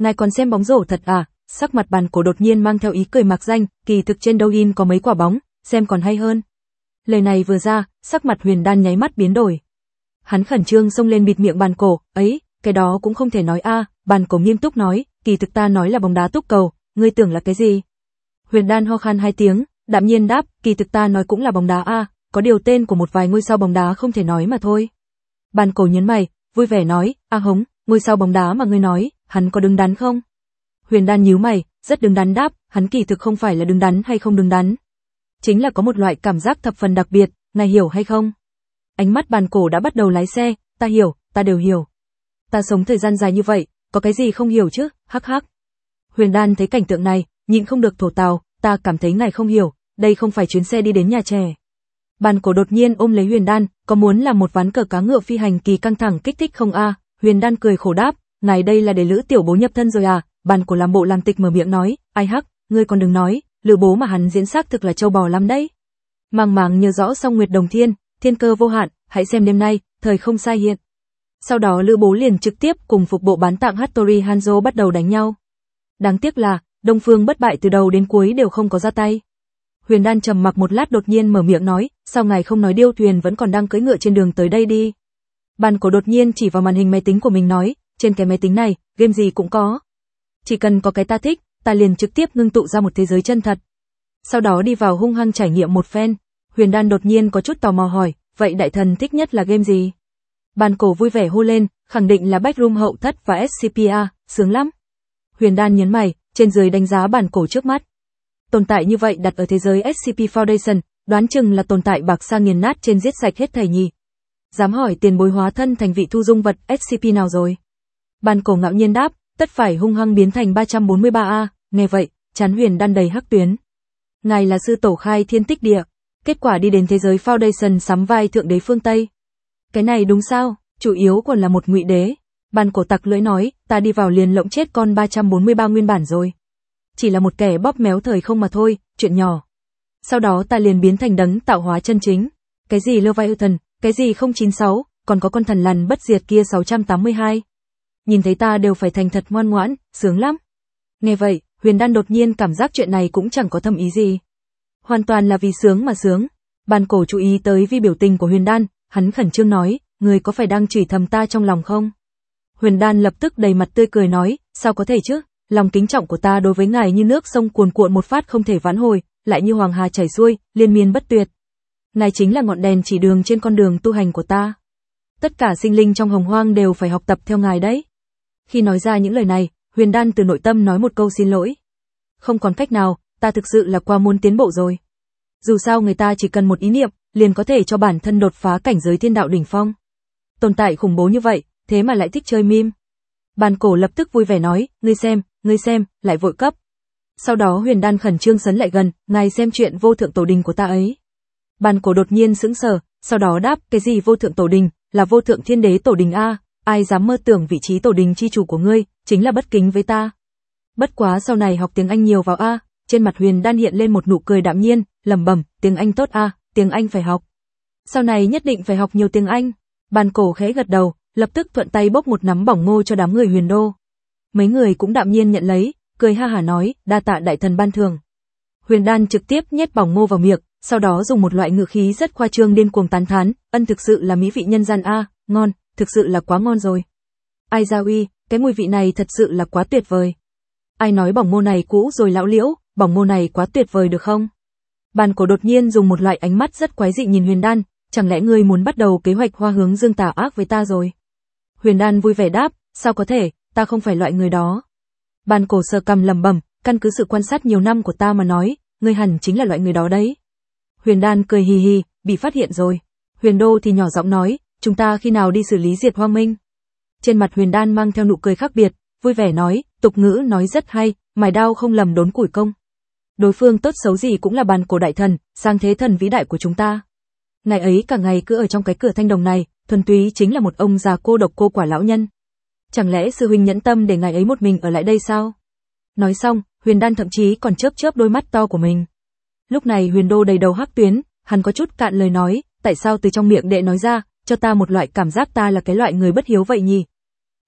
ngài còn xem bóng rổ thật à? Sắc mặt Bàn Cổ đột nhiên mang theo ý cười mạc danh, kỳ thực trên đâu in có mấy quả bóng, xem còn hay hơn. Lời này vừa ra, sắc mặt Huyền Đan nháy mắt biến đổi. Hắn khẩn trương xông lên bịt miệng Bàn Cổ, ấy, cái đó cũng không thể nói a. À. Bàn Cổ nghiêm túc nói, kỳ thực ta nói là bóng đá túc cầu, ngươi tưởng là cái gì? Huyền Đan ho khan hai tiếng, đạm nhiên đáp, kỳ thực ta nói cũng là bóng đá a, à. Có điều tên của một vài ngôi sao bóng đá không thể nói mà thôi. Bàn Cổ nhấn mày, vui vẻ nói, a hống, ngôi sao bóng đá mà ngươi nói, hắn có đứng đắn không? Huyền Đan nhíu mày, rất đứng đắn đáp, hắn kỳ thực không phải là đứng đắn hay không đứng đắn. Chính là có một loại cảm giác thập phần đặc biệt, ngài hiểu hay không? Ánh mắt Bàn Cổ đã bắt đầu lái xe, ta hiểu, ta đều hiểu. Ta sống thời gian dài như vậy, có cái gì không hiểu chứ, hắc hắc. Huyền Đan thấy cảnh tượng này, nhịn không được thổ tào, ta cảm thấy ngài không hiểu, đây không phải chuyến xe đi đến nhà trẻ. Bàn Cổ đột nhiên ôm lấy Huyền Đan, có muốn làm một ván cờ cá ngựa phi hành kỳ căng thẳng kích thích không a? À? Huyền Đan cười khổ đáp, ngài đây là để Lữ tiểu bố nhập thân rồi à? Bàn Cổ làm bộ làm tịch mở miệng nói, ai hắc, ngươi còn đừng nói, Lữ bố mà hắn diễn xác thực là châu bò lắm đấy. Mang máng nhớ rõ Song Nguyệt Đồng Thiên, thiên cơ vô hạn, hãy xem đêm nay, thời không sai hiện. Sau đó Lữ bố liền trực tiếp cùng phục bộ bán tặng Hattori Hanzo bắt đầu đánh nhau. Đáng tiếc là, Đông Phương bất bại từ đầu đến cuối đều không có ra tay. Huyền Đan trầm mặc một lát đột nhiên mở miệng nói, sao ngài không nói Điêu Thuyền vẫn còn đang cưỡi ngựa trên đường tới đây đi. Bàn Cổ đột nhiên chỉ vào màn hình máy tính của mình nói, trên cái máy tính này, game gì cũng có. Chỉ cần có cái ta thích, ta liền trực tiếp ngưng tụ ra một thế giới chân thật. Sau đó đi vào hung hăng trải nghiệm một phen. Huyền Đan đột nhiên có chút tò mò hỏi, vậy đại thần thích nhất là game gì? Bàn Cổ vui vẻ hô lên, khẳng định là Backroom hậu thất và ét xê pê a, sướng lắm. Huyền Đan nhấn mày, trên dưới đánh giá Bàn Cổ trước mắt. Tồn tại như vậy đặt ở thế giới ét xê pê Foundation, đoán chừng là tồn tại bạc sa nghiền nát trên giết sạch hết thảy nhỉ. Dám hỏi tiền bối hóa thân thành vị thu dung vật ét xê pê nào rồi? Bàn Cổ ngạo nhiên đáp, tất phải hung hăng biến thành ba trăm bốn mươi ba a, nghe vậy, trán Huyền Đan đầy hắc tuyến. Ngài là sư tổ khai thiên tích địa, kết quả đi đến thế giới Foundation sắm vai thượng đế phương Tây. Cái này đúng sao, chủ yếu còn là một ngụy đế. Bàn Cổ tặc lưỡi nói, ta đi vào liền lộng chết con ba trăm bốn mươi ba nguyên bản rồi. Chỉ là một kẻ bóp méo thời không mà thôi, chuyện nhỏ. Sau đó ta liền biến thành đấng tạo hóa chân chính. Cái gì Leviathan, cái gì không chín sáu, còn có con thần lằn bất diệt kia sáu trăm tám mươi hai. Nhìn thấy ta đều phải thành thật ngoan ngoãn, sướng lắm. Nghe vậy, Huyền Đan đột nhiên cảm giác chuyện này cũng chẳng có thâm ý gì. Hoàn toàn là vì sướng mà sướng. Bàn Cổ chú ý tới vi biểu tình của Huyền Đan, hắn khẩn trương nói, người có phải đang chửi thầm ta trong lòng không? Huyền Đan lập tức đầy mặt tươi cười nói, sao có thể chứ? Lòng kính trọng của ta đối với ngài như nước sông cuồn cuộn một phát không thể vãn hồi, lại như hoàng hà chảy xuôi, liên miên bất tuyệt. Ngài chính là ngọn đèn chỉ đường trên con đường tu hành của ta. Tất cả sinh linh trong hồng hoang đều phải học tập theo ngài đấy. Khi nói ra những lời này, Huyền Đan từ nội tâm nói một câu xin lỗi. Không còn cách nào, ta thực sự là quá muốn tiến bộ rồi. Dù sao người ta chỉ cần một ý niệm, liền có thể cho bản thân đột phá cảnh giới thiên đạo đỉnh phong. Tồn tại khủng bố như vậy, thế mà lại thích chơi meme. Bàn Cổ lập tức vui vẻ nói, ngươi xem, ngươi xem, lại vội cấp. Sau đó Huyền Đan khẩn trương sấn lại gần, ngài xem chuyện vô thượng tổ đình của ta ấy. Bàn Cổ đột nhiên sững sờ, sau đó đáp, cái gì vô thượng tổ đình, là vô thượng thiên đế tổ đình a, ai dám mơ tưởng vị trí tổ đình chi chủ của ngươi, chính là bất kính với ta. Bất quá sau này học tiếng Anh nhiều vào a, trên mặt Huyền Đan hiện lên một nụ cười đạm nhiên, lẩm bẩm, tiếng Anh tốt a, tiếng Anh phải học. Sau này nhất định phải học nhiều tiếng Anh. Bàn Cổ khẽ gật đầu, lập tức thuận tay bốc một nắm bỏng ngô cho đám người Huyền Đô. Mấy người cũng đạm nhiên nhận lấy, cười ha hả nói, đa tạ đại thần ban thưởng. Huyền Đan trực tiếp nhét bỏng ngô vào miệng, sau đó dùng một loại ngữ khí rất khoa trương điên cuồng tán thán, ân thực sự là mỹ vị nhân gian a, ngon, thực sự là quá ngon rồi. Ai ra uy, cái mùi vị này thật sự là quá tuyệt vời. Ai nói bỏng ngô này cũ rồi lão liễu, bỏng ngô này quá tuyệt vời được không? Bàn Cổ đột nhiên dùng một loại ánh mắt rất quái dị nhìn Huyền Đan, chẳng lẽ ngươi muốn bắt đầu kế hoạch hoa hướng dương tà ác với ta rồi? Huyền Đan vui vẻ đáp, sao có thể, ta không phải loại người đó. Bàn Cổ sờ cằm lẩm bẩm, căn cứ sự quan sát nhiều năm của ta mà nói, ngươi hẳn chính là loại người đó đấy. Huyền Đan cười hì hì, bị phát hiện rồi. Huyền Đô thì nhỏ giọng nói, chúng ta khi nào đi xử lý diệt hoang minh? Trên mặt Huyền Đan mang theo nụ cười khác biệt, vui vẻ nói, tục ngữ nói rất hay, mài đao không lầm đốn củi công. Đối phương tốt xấu gì cũng là Bàn Cổ đại thần, sang thế thần vĩ đại của chúng ta. Ngày ấy cả ngày cứ ở trong cái cửa thanh đồng này, thuần túy chính là một ông già cô độc cô quả lão nhân. Chẳng lẽ sư huynh nhẫn tâm để ngài ấy một mình ở lại đây sao? Nói xong, Huyền Đan thậm chí còn chớp chớp đôi mắt to của mình. Lúc này Huyền Đô đầy đầu hắc tuyến, hắn có chút cạn lời nói, tại sao từ trong miệng đệ nói ra, cho ta một loại cảm giác ta là cái loại người bất hiếu vậy nhỉ?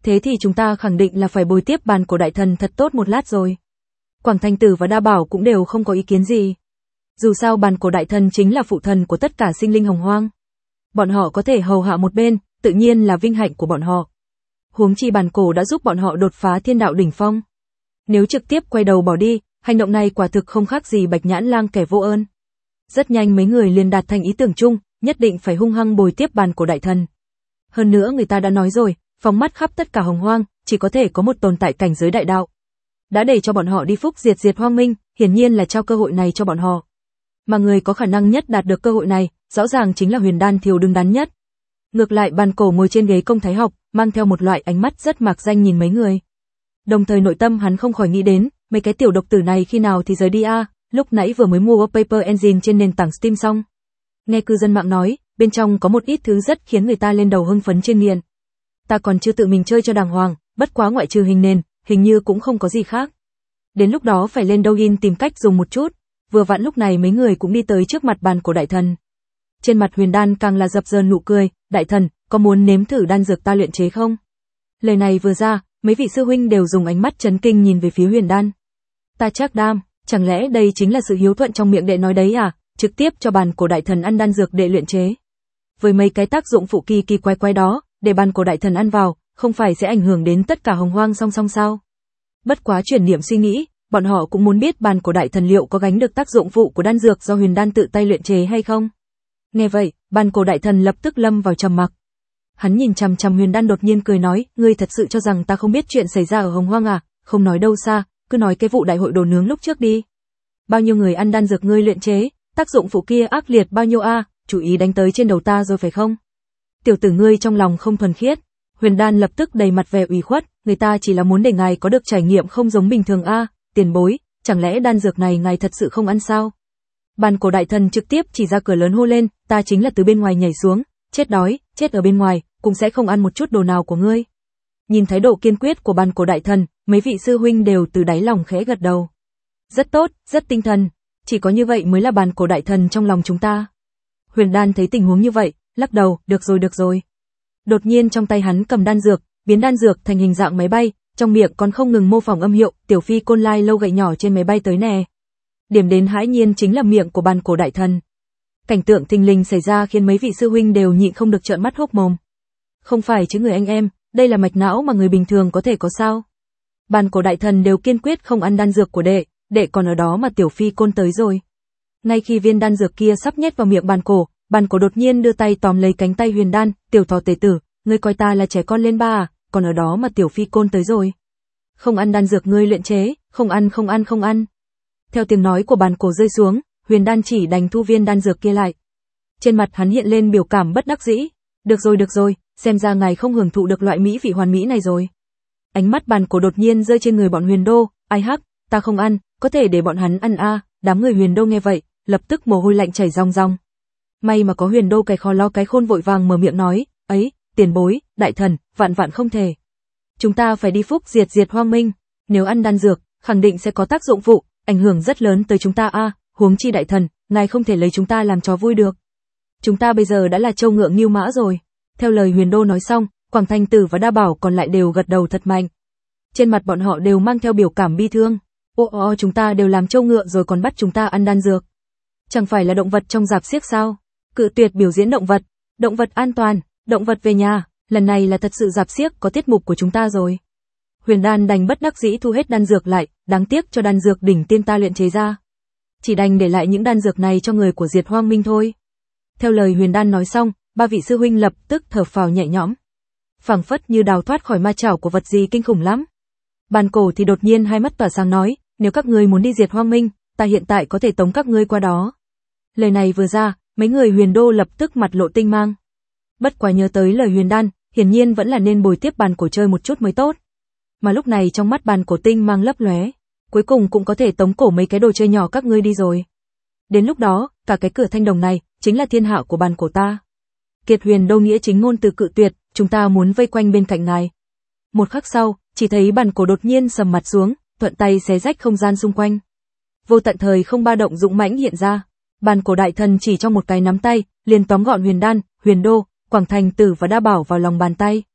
Thế thì chúng ta khẳng định là phải bồi tiếp bàn cổ đại thần thật tốt một lát rồi. Quảng Thành Tử và Đa Bảo cũng đều không có ý kiến gì. Dù sao bàn cổ đại thần chính là phụ thần của tất cả sinh linh hồng hoang. Bọn họ có thể hầu hạ một bên, tự nhiên là vinh hạnh của bọn họ. Huống chi bàn cổ đã giúp bọn họ đột phá thiên đạo đỉnh phong. Nếu trực tiếp quay đầu bỏ đi, hành động này quả thực không khác gì Bạch Nhãn Lang kẻ vô ơn. Rất nhanh mấy người liền đạt thành ý tưởng chung, nhất định phải hung hăng bồi tiếp bàn cổ đại thần. Hơn nữa người ta đã nói rồi, phóng mắt khắp tất cả hồng hoang, chỉ có thể có một tồn tại cảnh giới đại đạo. Đã để cho bọn họ đi phúc diệt diệt hoang minh, hiển nhiên là trao cơ hội này cho bọn họ. Mà người có khả năng nhất đạt được cơ hội này, rõ ràng chính là Huyền Đan thiếu đứng đắn nhất. Ngược lại bàn cổ ngồi trên ghế công thái học, mang theo một loại ánh mắt rất mạc danh nhìn mấy người. Đồng thời nội tâm hắn không khỏi nghĩ đến, mấy cái tiểu độc tử này khi nào thì rời đi a, à, lúc nãy vừa mới mua Paper Engine trên nền tảng Steam xong. Nghe cư dân mạng nói, bên trong có một ít thứ rất khiến người ta lên đầu hưng phấn trên nghiện. Ta còn chưa tự mình chơi cho đàng hoàng, bất quá ngoại trừ hình nền, hình như cũng không có gì khác. Đến lúc đó phải lên Douyin tìm cách dùng một chút. Vừa vặn lúc này mấy người cũng đi tới trước mặt bàn cổ đại thần. Trên mặt Huyền Đan càng là dập dờn nụ cười, đại thần, có muốn nếm thử đan dược ta luyện chế không? Lời này vừa ra, mấy vị sư huynh đều dùng ánh mắt chấn kinh nhìn về phía Huyền Đan. Ta chắc đam, chẳng lẽ đây chính là sự hiếu thuận trong miệng đệ nói đấy à, trực tiếp cho bàn cổ đại thần ăn đan dược đệ luyện chế. Với mấy cái tác dụng phụ kỳ kỳ quái quái đó, để bàn cổ đại thần ăn vào, không phải sẽ ảnh hưởng đến tất cả hồng hoang song song sao? Bất quá chuyển niệm suy nghĩ, bọn họ cũng muốn biết bàn cổ đại thần liệu có gánh được tác dụng phụ của đan dược do Huyền Đan tự tay luyện chế hay không. Nghe vậy, bàn cổ đại thần lập tức lâm vào trầm mặc. Hắn nhìn chằm chằm Huyền Đan đột nhiên cười nói, ngươi thật sự cho rằng ta không biết chuyện xảy ra ở hồng hoang à, không nói đâu xa, cứ nói cái vụ đại hội đồ nướng lúc trước đi. Bao nhiêu người ăn đan dược ngươi luyện chế, tác dụng phụ kia ác liệt bao nhiêu a, à, chủ ý đánh tới trên đầu ta rồi phải không? Tiểu tử ngươi trong lòng không thuần khiết. Huyền Đan lập tức đầy mặt vẻ ủy khuất, người ta chỉ là muốn để ngài có được trải nghiệm không giống bình thường a, à, tiền bối, chẳng lẽ đan dược này ngài thật sự không ăn sao? Bàn cổ đại thần trực tiếp chỉ ra cửa lớn hô lên, ta chính là từ bên ngoài nhảy xuống, chết đói, chết ở bên ngoài, cũng sẽ không ăn một chút đồ nào của ngươi. Nhìn thái độ kiên quyết của bàn cổ đại thần, mấy vị sư huynh đều từ đáy lòng khẽ gật đầu. Rất tốt, rất tinh thần, chỉ có như vậy mới là bàn cổ đại thần trong lòng chúng ta. Huyền Đan thấy tình huống như vậy, lắc đầu, được rồi được rồi. Đột nhiên trong tay hắn cầm đan dược, biến đan dược thành hình dạng máy bay, trong miệng còn không ngừng mô phỏng âm hiệu, tiểu phi côn lai lâu gậy nhỏ trên máy bay tới nè. Điểm đến hãi nhiên chính là miệng của bàn cổ đại thần. Cảnh tượng thình lình xảy ra khiến mấy vị sư huynh đều nhịn không được trợn mắt hốc mồm. Không phải chứ người anh em, đây là mạch não mà người bình thường có thể có sao? Bàn cổ đại thần đều kiên quyết không ăn đan dược của đệ, đệ còn ở đó mà tiểu phi côn tới rồi. Ngay khi viên đan dược kia sắp nhét vào miệng bàn cổ, bàn cổ đột nhiên đưa tay tóm lấy cánh tay Huyền Đan, tiểu thỏ tể tử, ngươi coi ta là trẻ con lên ba à, còn ở đó mà tiểu phi côn tới rồi. Không ăn đan dược ngươi luyện chế, không ăn không ăn không ăn. Theo tiếng nói của bàn cổ rơi xuống, Huyền Đan chỉ đành thu viên đan dược kia lại. Trên mặt hắn hiện lên biểu cảm bất đắc dĩ. Được rồi được rồi, xem ra ngài không hưởng thụ được loại mỹ vị hoàn mỹ này rồi. Ánh mắt bàn cổ đột nhiên rơi trên người bọn Huyền Đô, ai hắc, ta không ăn, có thể để bọn hắn ăn a. À. Đám người Huyền Đô nghe vậy, lập tức mồ hôi lạnh chảy ròng ròng. May mà có Huyền Đô cái khó lo cái khôn vội vàng mở miệng nói, ấy, tiền bối, đại thần, vạn vạn không thể. Chúng ta phải đi phúc diệt diệt hoang minh, nếu ăn đan dược, khẳng định sẽ có tác dụng phụ, ảnh hưởng rất lớn tới chúng ta a, à, huống chi đại thần, ngài không thể lấy chúng ta làm trò vui được. Chúng ta bây giờ đã là trâu ngựa nghêu mã rồi. Theo lời Huyền Đô nói xong, Quảng Thành Tử và Đa Bảo còn lại đều gật đầu thật mạnh. Trên mặt bọn họ đều mang theo biểu cảm bi thương. Ô ô chúng ta đều làm trâu ngựa rồi còn bắt chúng ta ăn đan dược. Chẳng phải là động vật trong rạp xiếc sao? Cự tuyệt biểu diễn động vật, động vật an toàn, động vật về nhà, lần này là thật sự rạp xiếc có tiết mục của chúng ta rồi. Huyền Đan đành bất đắc dĩ thu hết đan dược lại, đáng tiếc cho đan dược đỉnh tiên ta luyện chế ra. Chỉ đành để lại những đan dược này cho người của Diệt Hoang Minh thôi. Theo lời Huyền Đan nói xong, ba vị sư huynh lập tức thở phào nhẹ nhõm. Phảng phất như đào thoát khỏi ma chảo của vật gì kinh khủng lắm. Bàn cổ thì đột nhiên hai mắt tỏa sáng nói, nếu các ngươi muốn đi Diệt Hoang Minh, ta hiện tại có thể tống các ngươi qua đó. Lời này vừa ra, mấy người Huyền Đô lập tức mặt lộ tinh mang. Bất quá nhớ tới lời Huyền Đan, hiển nhiên vẫn là nên bồi tiếp bàn cổ chơi một chút mới tốt. Mà lúc này trong mắt bàn cổ tinh mang lấp lóe, cuối cùng cũng có thể tống cổ mấy cái đồ chơi nhỏ các ngươi đi rồi. Đến lúc đó, cả cái cửa thanh đồng này chính là thiên hạ của bàn cổ ta. Kiệt Huyền Đô nghĩa chính ngôn từ cự tuyệt, chúng ta muốn vây quanh bên cạnh ngài. Một khắc sau, chỉ thấy bàn cổ đột nhiên sầm mặt xuống, thuận tay xé rách không gian xung quanh. Vô tận thời không ba động dũng mãnh hiện ra, bàn cổ đại thần chỉ trong một cái nắm tay, liền tóm gọn Huyền Đan, Huyền Đô, Quảng Thành Tử và Đa Bảo vào lòng bàn tay.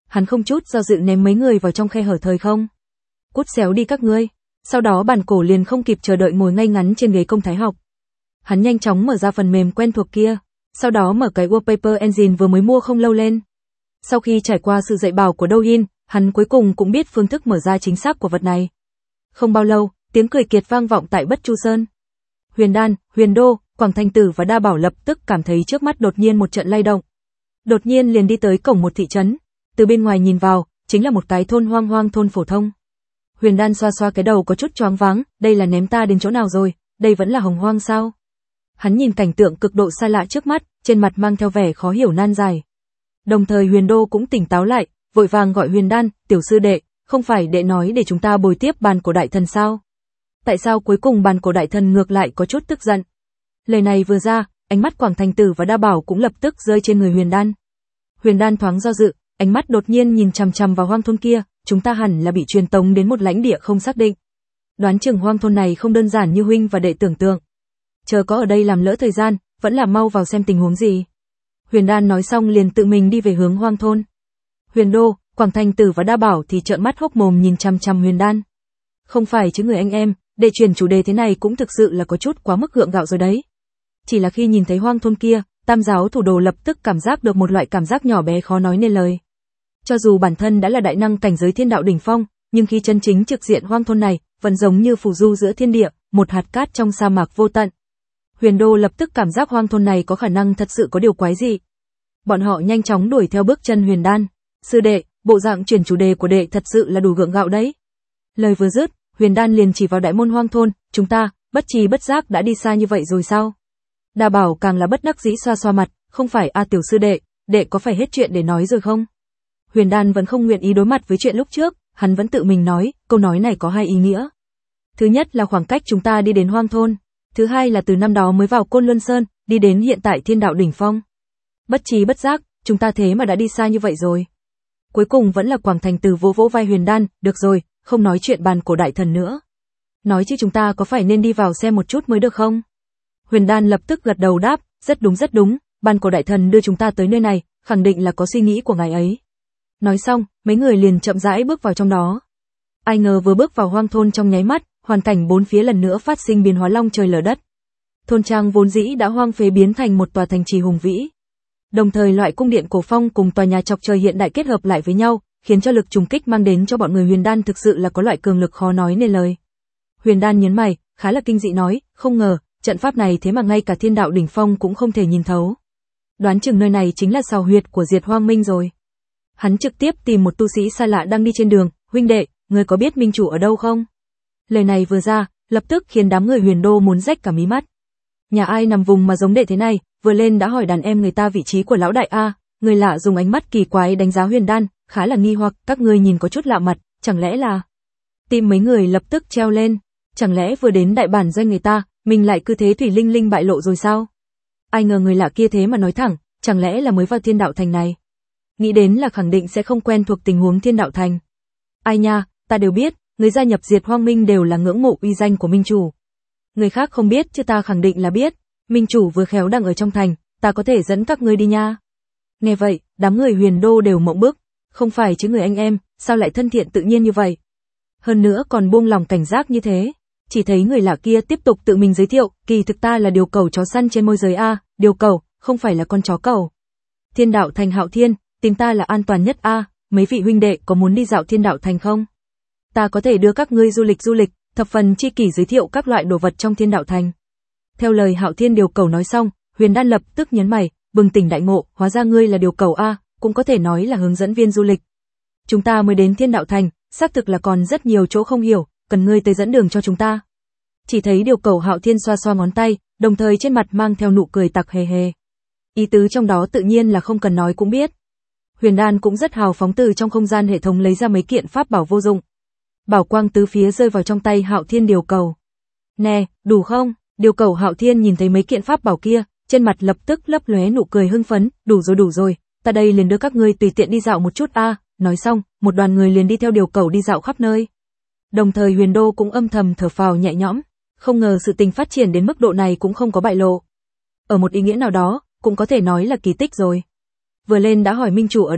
Hắn không chút do dự ném mấy người vào trong khe hở thời không. Cút xéo đi các ngươi. Sau đó bản cổ liền không kịp chờ đợi ngồi ngay ngắn trên ghế công thái học. Hắn nhanh chóng mở ra phần mềm quen thuộc kia, sau đó mở cái wallpaper engine vừa mới mua không lâu lên. Sau khi trải qua sự dạy bảo của Douyin, hắn cuối cùng cũng biết phương thức mở ra chính xác của vật này. Không bao lâu, tiếng cười kiệt vang vọng tại Bất Chu Sơn. Huyền Đan, Huyền Đô, Quảng Thành Tử và Đa Bảo lập tức cảm thấy trước mắt đột nhiên một trận lay động. Đột nhiên liền đi tới cổng một thị trấn, từ bên ngoài nhìn vào, chính là một cái thôn hoang hoang thôn phổ thông. Huyền Đan xoa xoa cái đầu có chút choáng váng, đây là ném ta đến chỗ nào rồi, đây vẫn là hồng hoang sao? Hắn nhìn cảnh tượng cực độ xa lạ trước mắt, trên mặt mang theo vẻ khó hiểu nan giải. Đồng thời Huyền Đô cũng tỉnh táo lại, vội vàng gọi Huyền Đan, tiểu sư đệ, không phải đệ nói để chúng ta bồi tiếp bàn cổ đại thần sao? Tại sao cuối cùng bàn cổ đại thần ngược lại có chút tức giận? Lời này vừa ra, ánh mắt Quảng Thành Tử và Đa Bảo cũng lập tức rơi trên người Huyền Đan. Huyền Đan thoáng do dự, ánh mắt đột nhiên nhìn chằm chằm vào hoang thôn kia, chúng ta hẳn là bị truyền tống đến một lãnh địa không xác định. Đoán chừng hoang thôn này không đơn giản như huynh và đệ tưởng tượng. Chờ có ở đây làm lỡ thời gian, vẫn là mau vào xem tình huống gì. Huyền Đan nói xong liền tự mình đi về hướng hoang thôn. Huyền Đô, Quảng Thành Tử và Đa Bảo thì trợn mắt hốc mồm nhìn chằm chằm Huyền Đan. Không phải chứ người anh em, để chuyển chủ đề thế này cũng thực sự là có chút quá mức gượng gạo rồi đấy. Chỉ là khi nhìn thấy hoang thôn kia, Tam giáo thủ đồ lập tức cảm giác được một loại cảm giác nhỏ bé khó nói nên lời. Cho dù bản thân đã là đại năng cảnh giới thiên đạo đỉnh phong, nhưng khi chân chính trực diện hoang thôn này, vẫn giống như phù du giữa thiên địa, một hạt cát trong sa mạc vô tận. Huyền Đô lập tức cảm giác hoang thôn này có khả năng thật sự có điều quái dị. Bọn họ nhanh chóng đuổi theo bước chân Huyền Đan. Sư đệ, bộ dạng chuyển chủ đề của đệ thật sự là đủ gượng gạo đấy. Lời vừa dứt, Huyền Đan liền chỉ vào đại môn hoang thôn, chúng ta, bất trí bất giác đã đi xa như vậy rồi sao? Đa Bảo càng là bất đắc dĩ xoa xoa mặt, không phải a tiểu sư đệ, đệ có phải hết chuyện để nói rồi không? Huyền Đan vẫn không nguyện ý đối mặt với chuyện lúc trước, hắn vẫn tự mình nói, câu nói này có hai ý nghĩa. Thứ nhất là khoảng cách chúng ta đi đến hoang thôn, thứ hai là từ năm đó mới vào Côn Luân Sơn, đi đến hiện tại thiên đạo đỉnh phong. Bất trí bất giác, chúng ta thế mà đã đi xa như vậy rồi. Cuối cùng vẫn là Quảng Thành Tử vỗ vỗ vai Huyền Đan, được rồi, không nói chuyện bàn cổ đại thần nữa. Nói chứ chúng ta có phải nên đi vào xem một chút mới được không? Huyền Đan lập tức gật đầu đáp, rất đúng rất đúng, bàn cổ đại thần đưa chúng ta tới nơi này, khẳng định là có suy nghĩ của ngài ấy. Nói xong, mấy người liền chậm rãi bước vào trong đó. Ai ngờ vừa bước vào hoang thôn trong nháy mắt, hoàn cảnh bốn phía lần nữa phát sinh biến hóa long trời lở đất. Thôn trang vốn dĩ đã hoang phế biến thành một tòa thành trì hùng vĩ. Đồng thời loại cung điện cổ phong cùng tòa nhà chọc trời hiện đại kết hợp lại với nhau, khiến cho lực trùng kích mang đến cho bọn người Huyền Đan thực sự là có loại cường lực khó nói nên lời. Huyền Đan nhấn mày, khá là kinh dị nói, không ngờ, trận pháp này thế mà ngay cả thiên đạo đỉnh phong cũng không thể nhìn thấu. Đoán chừng nơi này chính là sào huyệt của Diệt Hoang Minh rồi. Hắn trực tiếp tìm một tu sĩ xa lạ đang đi trên đường, huynh đệ, người có biết minh chủ ở đâu không? Lời này vừa ra, lập tức khiến đám người Huyền Đô muốn rách cả mí mắt. Nhà ai nằm vùng mà giống đệ thế này, vừa lên đã hỏi đàn em người ta vị trí của lão đại a, người lạ dùng ánh mắt kỳ quái đánh giá Huyền Đan, khá là nghi hoặc, các ngươi nhìn có chút lạ mặt, chẳng lẽ là... Tim mấy người lập tức treo lên, chẳng lẽ vừa đến đại bản doanh người ta, mình lại cứ thế thủy linh linh bại lộ rồi sao? Ai ngờ người lạ kia thế mà nói thẳng, chẳng lẽ là mới vào thiên đạo thành này? Nghĩ đến là khẳng định sẽ không quen thuộc tình huống thiên đạo thành. Ai nha, ta đều biết, người gia nhập Diệt Hoang Minh đều là ngưỡng mộ uy danh của minh chủ. Người khác không biết chứ ta khẳng định là biết, minh chủ vừa khéo đang ở trong thành, ta có thể dẫn các ngươi đi nha. Nghe vậy, đám người Huyền Đô đều mộng bức, không phải chứ người anh em, sao lại thân thiện tự nhiên như vậy? Hơn nữa còn buông lòng cảnh giác như thế. Chỉ thấy người lạ kia tiếp tục tự mình giới thiệu, kỳ thực ta là điều cầu chó săn trên môi giới a, điều cầu, không phải là con chó cầu. Thiên đạo thành Hạo Thiên, tìm ta là an toàn nhất a, mấy vị huynh đệ có muốn đi dạo thiên đạo thành không? Ta có thể đưa các ngươi du lịch du lịch, thập phần chi kỷ giới thiệu các loại đồ vật trong thiên đạo thành. Theo lời Hạo Thiên điều cầu nói xong, Huyền Đan lập tức nhấn mày, bừng tỉnh đại ngộ, hóa ra ngươi là điều cầu a, cũng có thể nói là hướng dẫn viên du lịch. Chúng ta mới đến thiên đạo thành, xác thực là còn rất nhiều chỗ không hiểu, cần ngươi tới dẫn đường cho chúng ta. Chỉ thấy điều cầu Hạo Thiên xoa xoa ngón tay, đồng thời trên mặt mang theo nụ cười tặc hề hề. Ý tứ trong đó tự nhiên là không cần nói cũng biết. Huyền Đan cũng rất hào phóng từ trong không gian hệ thống lấy ra mấy kiện pháp bảo vô dụng. Bảo quang tứ phía rơi vào trong tay Hạo Thiên điều cầu. Nè, đủ không? Điều cầu Hạo Thiên nhìn thấy mấy kiện pháp bảo kia, trên mặt lập tức lấp lóe nụ cười hưng phấn, đủ rồi đủ rồi, ta đây liền đưa các ngươi tùy tiện đi dạo một chút a. À. Nói xong, một đoàn người liền đi theo điều cầu đi dạo khắp nơi. Đồng thời Huyền Đô cũng âm thầm thở phào nhẹ nhõm, không ngờ sự tình phát triển đến mức độ này cũng không có bại lộ. Ở một ý nghĩa nào đó, cũng có thể nói là kỳ tích rồi. Vừa lên đã hỏi minh chủ ở đâu,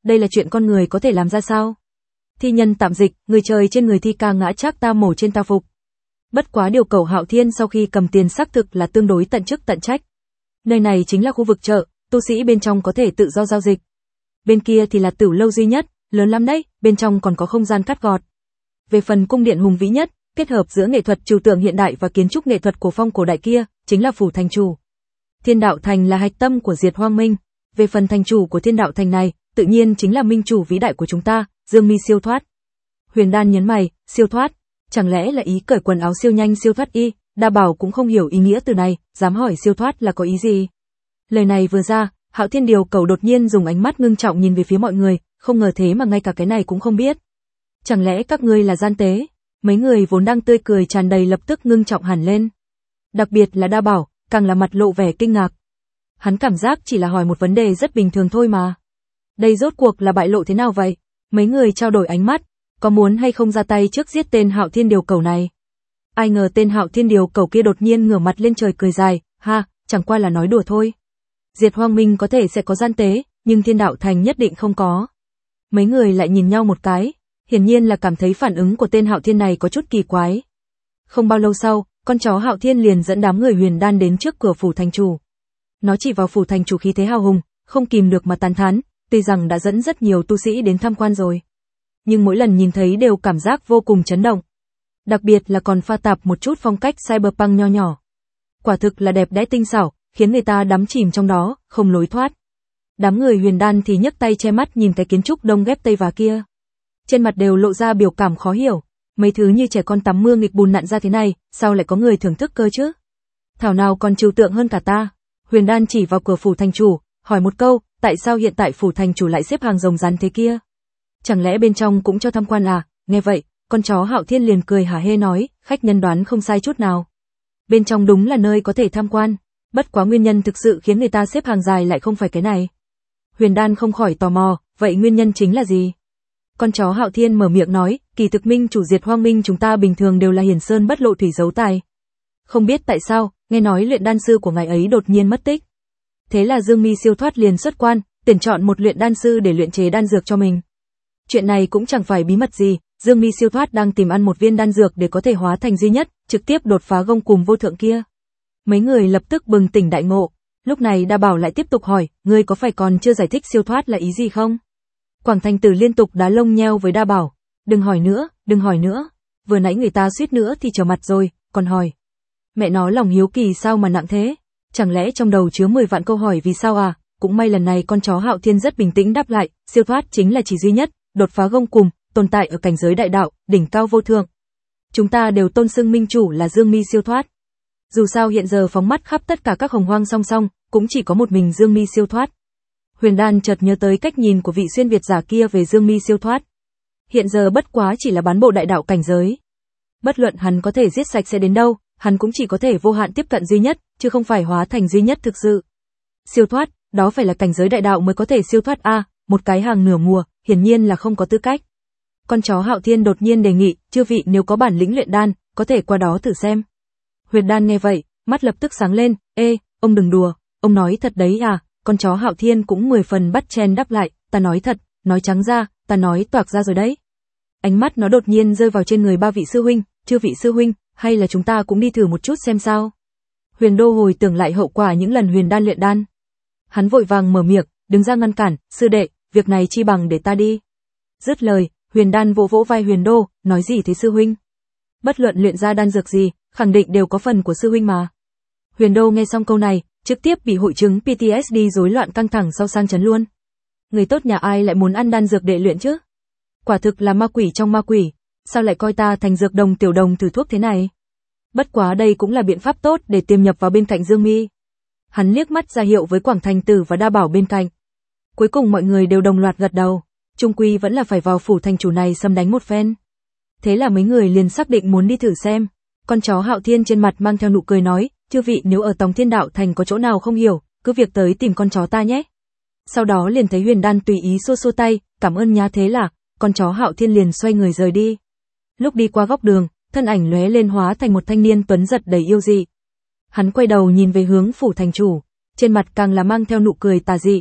Đây là chuyện con người có thể làm ra sao? Thi nhân tạm dịch, người trời trên người thi ca ngã chắc ta mổ trên ta phục. Bất quá điều cầu Hạo Thiên sau khi cầm tiền xác thực là tương đối tận chức tận trách. Nơi này chính là khu vực chợ, tu sĩ bên trong có thể tự do giao dịch. Bên kia thì là Tử lâu duy nhất, lớn lắm đấy, bên trong còn có không gian cắt gọt. Về phần cung điện hùng vĩ nhất, kết hợp giữa nghệ thuật trừu tượng hiện đại và kiến trúc nghệ thuật cổ phong cổ đại kia, chính là phủ thành chủ. Thiên đạo thành là hạch tâm của Diệt Hoang Minh. Về phần thành chủ của thiên đạo thành này, tự nhiên chính là minh chủ vĩ đại của chúng ta, Dương Mi siêu thoát. Huyền Đan nhấn mày, siêu thoát, chẳng lẽ là ý cởi quần áo siêu nhanh siêu thoát y? Đa Bảo cũng không hiểu ý nghĩa từ này, dám hỏi siêu thoát là có ý gì? Lời này vừa ra, Hạo Thiên Điều Cầu đột nhiên dùng ánh mắt ngưng trọng nhìn về phía mọi người, không ngờ thế mà ngay cả cái này cũng không biết. Chẳng lẽ các ngươi là gian tế? Mấy người vốn đang tươi cười tràn đầy lập tức ngưng trọng hẳn lên. Đặc biệt là Đa Bảo, càng là mặt lộ vẻ kinh ngạc. Hắn cảm giác chỉ là hỏi một vấn đề rất bình thường thôi mà. Đây rốt cuộc là bại lộ thế nào vậy? Mấy người trao đổi ánh mắt, có muốn hay không ra tay trước giết tên Hạo Thiên Điều Cầu này? Ai ngờ tên Hạo Thiên Điều Cầu kia đột nhiên ngửa mặt lên trời cười dài, ha, chẳng qua là nói đùa thôi. Diệt Hoang Minh có thể sẽ có gian tế, nhưng Thiên Đạo Thành nhất định không có. Mấy người lại nhìn nhau một cái, hiển nhiên là cảm thấy phản ứng của tên Hạo Thiên này có chút kỳ quái. Không bao lâu sau, con chó Hạo Thiên liền dẫn đám người Huyền Đan đến trước cửa phủ thành chủ. Nó chỉ vào phủ thành chủ khí thế hào hùng, không kìm được mà tán thán, tuy rằng đã dẫn rất nhiều tu sĩ đến tham quan rồi, nhưng mỗi lần nhìn thấy đều cảm giác vô cùng chấn động. Đặc biệt là còn pha tạp một chút phong cách cyberpunk nho nhỏ. Quả thực là đẹp đẽ tinh xảo, khiến người ta đắm chìm trong đó, không lối thoát. Đám người Huyền Đan thì nhấc tay che mắt nhìn cái kiến trúc đông ghép Tây và kia. Trên mặt đều lộ ra biểu cảm khó hiểu, mấy thứ như trẻ con tắm mưa nghịch bùn nặn ra thế này, sao lại có người thưởng thức cơ chứ? Thảo nào còn trừu tượng hơn cả ta. Huyền Đan chỉ vào cửa phủ thành chủ, hỏi một câu, tại sao hiện tại phủ thành chủ lại xếp hàng rồng rắn thế kia? Chẳng lẽ bên trong cũng cho tham quan à? Nghe vậy, con chó Hạo Thiên liền cười hả hê nói, khách nhân đoán không sai chút nào. Bên trong đúng là nơi có thể tham quan, bất quá nguyên nhân thực sự khiến người ta xếp hàng dài lại không phải cái này. Huyền Đan không khỏi tò mò, vậy nguyên nhân chính là gì? Con chó Hạo Thiên mở miệng nói, kỳ thực minh chủ Diệt Hoang Minh chúng ta bình thường đều là hiển sơn bất lộ thủy dấu tài. Không biết tại sao, nghe nói luyện đan sư của ngài ấy đột nhiên mất tích. Thế là Dương Mi siêu thoát liền xuất quan, tuyển chọn một luyện đan sư để luyện chế đan dược cho mình. Chuyện này cũng chẳng phải bí mật gì, Dương Mi siêu thoát đang tìm ăn một viên đan dược để có thể hóa thành duy nhất, trực tiếp đột phá gông cùm vô thượng kia. Mấy người lập tức bừng tỉnh đại ngộ, lúc này Đa Bảo lại tiếp tục hỏi, ngươi có phải còn chưa giải thích siêu thoát là ý gì không? Quảng Thành Tử liên tục đá lông nheo với Đa Bảo, đừng hỏi nữa, đừng hỏi nữa, vừa nãy người ta suýt nữa thì trở mặt rồi, còn hỏi. Mẹ nó lòng hiếu kỳ sao mà nặng thế, chẳng lẽ trong đầu chứa mười vạn câu hỏi vì sao à? Cũng may lần này con chó Hạo Thiên rất bình tĩnh đáp lại, siêu thoát chính là chỉ duy nhất, đột phá gông cùm, tồn tại ở cảnh giới đại đạo, đỉnh cao vô thượng. Chúng ta đều tôn xưng minh chủ là Dương Mi siêu thoát. Dù sao hiện giờ phóng mắt khắp tất cả các hồng hoang song song, cũng chỉ có một mình Dương Mi siêu thoát. Huyền Đan chợt nhớ tới cách nhìn của vị xuyên việt giả kia về Dương Mi siêu thoát. Hiện giờ bất quá chỉ là bán bộ đại đạo cảnh giới. Bất luận hắn có thể giết sạch sẽ đến đâu, hắn cũng chỉ có thể vô hạn tiếp cận duy nhất, chứ không phải hóa thành duy nhất thực sự. Siêu thoát, đó phải là cảnh giới đại đạo mới có thể siêu thoát a, à, một cái hàng nửa mùa, hiển nhiên là không có tư cách. Con chó Hạo Thiên đột nhiên đề nghị, chư vị nếu có bản lĩnh luyện đan, có thể qua đó thử xem. Huyền Đan nghe vậy, mắt lập tức sáng lên, ê, ông đừng đùa, ông nói thật đấy à? Con chó Hạo Thiên cũng mười phần bắt chen đáp lại, ta nói thật, nói trắng ra, ta nói toạc ra rồi đấy. Ánh mắt nó đột nhiên rơi vào trên người ba vị sư huynh, chư vị sư huynh, hay là chúng ta cũng đi thử một chút xem sao? Huyền Đô hồi tưởng lại hậu quả những lần Huyền Đan luyện đan. Hắn vội vàng mở miệng, đứng ra ngăn cản, sư đệ, việc này chi bằng để ta đi. Dứt lời, Huyền Đan vỗ vỗ vai Huyền Đô, nói gì thế sư huynh? Bất luận luyện ra đan dược gì, khẳng định đều có phần của sư huynh mà. Huyền Đô nghe xong câu này, trực tiếp bị hội chứng pê tê ét đê rối loạn căng thẳng sau sang chấn luôn. Người tốt nhà ai lại muốn ăn đan dược để luyện chứ? Quả thực là ma quỷ trong ma quỷ, sao lại coi ta thành dược đồng tiểu đồng thử thuốc thế này? Bất quá đây cũng là biện pháp tốt để tiềm nhập vào bên cạnh Dương Mi. Hắn liếc mắt ra hiệu với Quảng Thành Tử và Đa Bảo bên cạnh. Cuối cùng mọi người đều đồng loạt gật đầu, chung quy vẫn là phải vào phủ thành chủ này xâm đánh một phen. Thế là mấy người liền xác định muốn đi thử xem. Con chó Hạo Thiên trên mặt mang theo nụ cười nói, chư vị nếu ở Tòng Thiên Đạo Thành có chỗ nào không hiểu, cứ việc tới tìm con chó ta nhé. Sau đó liền thấy Huyền Đan tùy ý xua xua tay, cảm ơn nhá, thế là, con chó Hạo Thiên liền xoay người rời đi. Lúc đi qua góc đường, thân ảnh lóe lên hóa thành một thanh niên tuấn giật đầy yêu dị. Hắn quay đầu nhìn về hướng phủ thành chủ, trên mặt càng là mang theo nụ cười tà dị.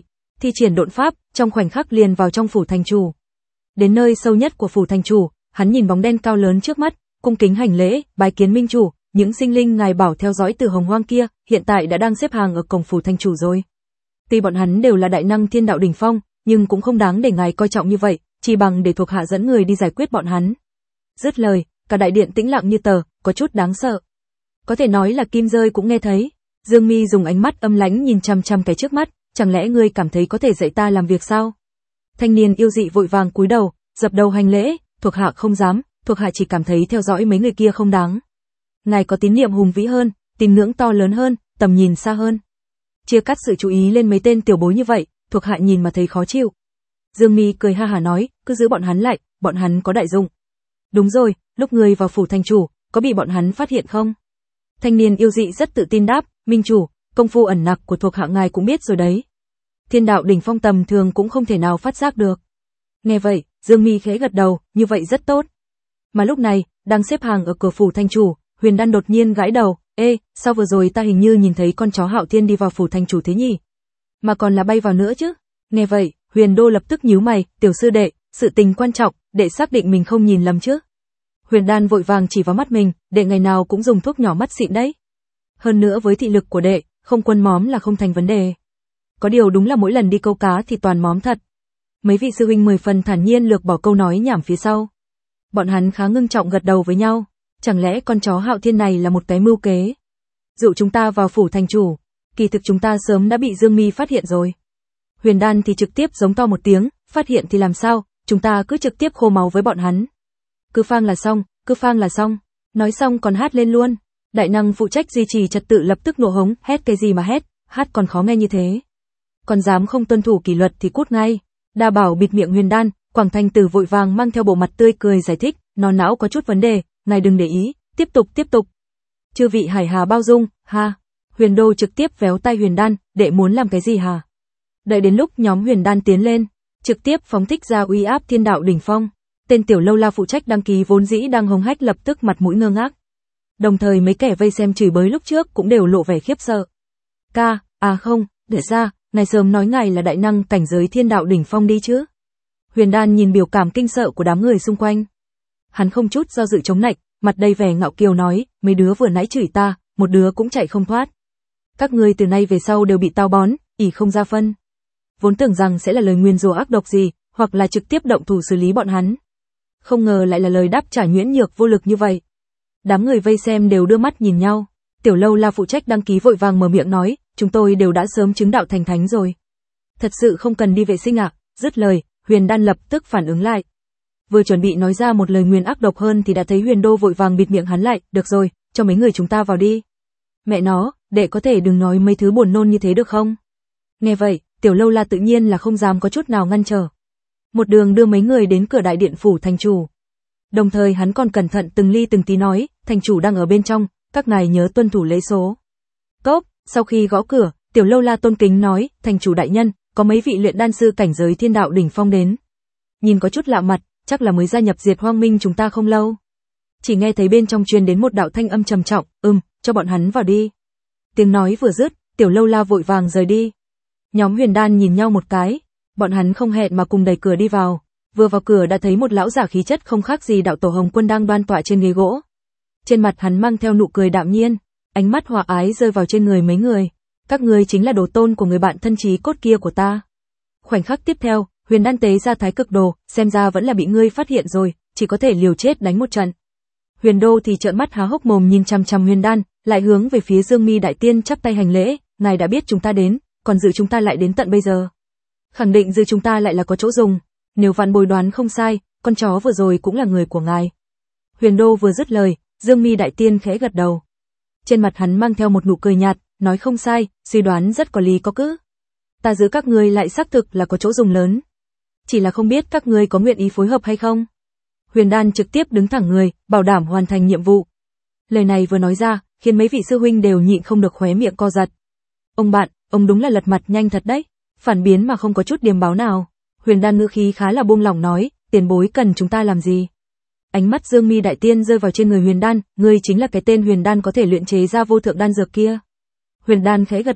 thi triển độn pháp, trong khoảnh khắc liền vào trong phủ thành chủ. Đến nơi sâu nhất của phủ thành chủ, hắn nhìn bóng đen cao lớn trước mắt, cung kính hành lễ, bái kiến minh chủ, những sinh linh ngài bảo theo dõi từ Hồng Hoang kia, hiện tại đã đang xếp hàng ở cổng phủ thành chủ rồi. Tuy bọn hắn đều là đại năng thiên đạo đỉnh phong, nhưng cũng không đáng để ngài coi trọng như vậy, chỉ bằng để thuộc hạ dẫn người đi giải quyết bọn hắn. Dứt lời, cả đại điện tĩnh lặng như tờ, có chút đáng sợ. Có thể nói là kim rơi cũng nghe thấy. Dương Mi dùng ánh mắt âm lãnh nhìn chằm chằm cái trước mắt, chẳng lẽ ngươi cảm thấy có thể dạy ta làm việc sao? Thanh niên yêu dị vội vàng cúi đầu, dập đầu hành lễ, thuộc hạ không dám, thuộc hạ chỉ cảm thấy theo dõi mấy người kia không đáng. Ngài có tín niệm hùng vĩ hơn, tín ngưỡng to lớn hơn, tầm nhìn xa hơn. Chia cắt sự chú ý lên mấy tên tiểu bối như vậy, thuộc hạ nhìn mà thấy khó chịu. Dương Mi cười ha hả nói, cứ giữ bọn hắn lại, bọn hắn có đại dụng. Đúng rồi, lúc ngươi vào phủ thành chủ, có bị bọn hắn phát hiện không? Thanh niên yêu dị rất tự tin đáp, minh chủ, công phu ẩn nặc của thuộc hạ ngài cũng biết rồi đấy. Thiên đạo đỉnh phong tầm thường cũng không thể nào phát giác được. Nghe vậy, Dương Mi khẽ gật đầu, như vậy rất tốt. Mà lúc này, đang xếp hàng ở cửa phủ thành chủ, Huyền Đan đột nhiên gãi đầu, ê, sao vừa rồi ta hình như nhìn thấy con chó Hạo Thiên đi vào phủ thành chủ thế nhỉ? Mà còn là bay vào nữa chứ? Nghe vậy, Huyền Đô lập tức nhíu mày, tiểu sư đệ, sự tình quan trọng, đệ xác định mình không nhìn lầm chứ? Huyền Đan vội vàng chỉ vào mắt mình, đệ ngày nào cũng dùng thuốc nhỏ mắt xịn đấy. Hơn nữa với thị lực của đệ, không quân móm là không thành vấn đề. Có điều đúng là mỗi lần đi câu cá thì toàn móm thật. Mấy vị sư huynh mười phần thản nhiên lược bỏ câu nói nhảm phía sau. Bọn hắn khá ngưng trọng gật đầu với nhau, chẳng lẽ con chó Hạo Thiên này là một cái mưu kế? Dụ chúng ta vào phủ thành chủ, kỳ thực chúng ta sớm đã bị Dương Mi phát hiện rồi. Huyền Đan thì trực tiếp giống to một tiếng, phát hiện thì làm sao, chúng ta cứ trực tiếp khô máu với bọn hắn. Cứ phang là xong, cứ phang là xong. Nói xong còn hát lên luôn. Đại năng phụ trách duy trì trật tự lập tức nộ hống, hét cái gì mà hét, hát còn khó nghe như thế. Còn dám không tuân thủ kỷ luật thì cút ngay. Đa Bảo bịt miệng Huyền Đan, Quảng Thành Tử vội vàng mang theo bộ mặt tươi cười giải thích, nó não có chút vấn đề, ngài đừng để ý, tiếp tục tiếp tục. Chư vị hải hà bao dung, ha. Huyền Đô trực tiếp véo tay Huyền Đan, đệ muốn làm cái gì hả? Đợi đến lúc nhóm Huyền Đan tiến lên, trực tiếp phóng thích ra uy áp thiên đạo đỉnh phong. Tên tiểu lâu la phụ trách đăng ký vốn dĩ đang hống hách lập tức mặt mũi ngơ ngác. Đồng thời mấy kẻ vây xem chửi bới lúc trước cũng đều lộ vẻ khiếp sợ. Ca, à không, để ra, ngài sớm nói ngài là đại năng cảnh giới thiên đạo đỉnh phong đi chứ. Huyền Đan nhìn biểu cảm kinh sợ của đám người xung quanh. Hắn không chút do dự chống nạnh, mặt đầy vẻ ngạo kiều nói, mấy đứa vừa nãy chửi ta, một đứa cũng chạy không thoát. Các ngươi từ nay về sau đều bị tao bón, ỉ không ra phân. Vốn tưởng rằng sẽ là lời nguyền rủa ác độc gì, hoặc là trực tiếp động thủ xử lý bọn hắn. Không ngờ lại là lời đáp trả nhuyễn nhược vô lực như vậy. Đám người vây xem đều đưa mắt nhìn nhau. Tiểu lâu la phụ trách đăng ký vội vàng mở miệng nói, chúng tôi đều đã sớm chứng đạo thành thánh rồi. Thật sự không cần đi vệ sinh ạ. À? Dứt lời, Huyền Đan lập tức phản ứng lại. Vừa chuẩn bị nói ra một lời nguyền ác độc hơn thì đã thấy Huyền Đô vội vàng bịt miệng hắn lại, được rồi, cho mấy người chúng ta vào đi. Mẹ nó, đệ có thể đừng nói mấy thứ buồn nôn như thế được không? Nghe vậy, tiểu lâu la tự nhiên là không dám có chút nào ngăn trở. Một đường đưa mấy người đến cửa đại điện phủ thành chủ. Đồng thời hắn còn cẩn thận từng ly từng tí nói, thành chủ đang ở bên trong, các ngài nhớ tuân thủ lễ số. Cốc, sau khi gõ cửa, tiểu lâu la tôn kính nói, thành chủ đại nhân, có mấy vị luyện đan sư cảnh giới thiên đạo đỉnh phong đến. Nhìn có chút lạ mặt, chắc là mới gia nhập Diệt Hoang Minh chúng ta không lâu. Chỉ nghe thấy bên trong truyền đến một đạo thanh âm trầm trọng, ừm, cho bọn hắn vào đi. Tiếng nói vừa dứt, tiểu lâu la vội vàng rời đi. Nhóm Huyền Đan nhìn nhau một cái, bọn hắn không hẹn mà cùng đẩy cửa đi vào. Vừa vào cửa đã thấy một lão giả khí chất không khác gì đạo tổ Hồng Quân đang đoan tọa trên ghế gỗ. Trên mặt hắn mang theo nụ cười đạm nhiên, ánh mắt hòa ái rơi vào trên người mấy người. Các ngươi chính là đồ tôn của người bạn thân chí cốt kia của ta. Khoảnh khắc tiếp theo, Huyền Đan tế ra thái cực đồ, xem ra vẫn là bị ngươi phát hiện rồi, chỉ có thể liều chết đánh một trận. Huyền Đô thì trợn mắt há hốc mồm nhìn chằm chằm Huyền Đan, lại hướng về phía Dương Mi đại tiên chắp tay hành lễ, ngài đã biết chúng ta đến, còn giữ chúng ta lại đến tận bây giờ. Khẳng định giữ chúng ta lại là có chỗ dùng. Nếu vạn bồi đoán không sai, con chó vừa rồi cũng là người của ngài. Huyền Đô vừa dứt lời, Dương Mi đại tiên khẽ gật đầu. Trên mặt hắn mang theo một nụ cười nhạt, nói không sai, suy đoán rất có lý có cứ. Ta giữ các ngươi lại xác thực là có chỗ dùng lớn. Chỉ là không biết các ngươi có nguyện ý phối hợp hay không. Huyền Đan trực tiếp đứng thẳng người, bảo đảm hoàn thành nhiệm vụ. Lời này vừa nói ra, khiến mấy vị sư huynh đều nhịn không được khóe miệng co giật. Ông bạn, ông đúng là lật mặt nhanh thật đấy, phản biến mà không có chút điềm báo nào. Huyền Đan ngữ khí khá là buông lỏng nói, tiền bối cần chúng ta làm gì? Ánh mắt Dương Mi đại tiên rơi vào trên người Huyền Đan, ngươi chính là cái tên Huyền Đan có thể luyện chế ra vô thượng đan dược kia. Huyền Đan khẽ gật đầu,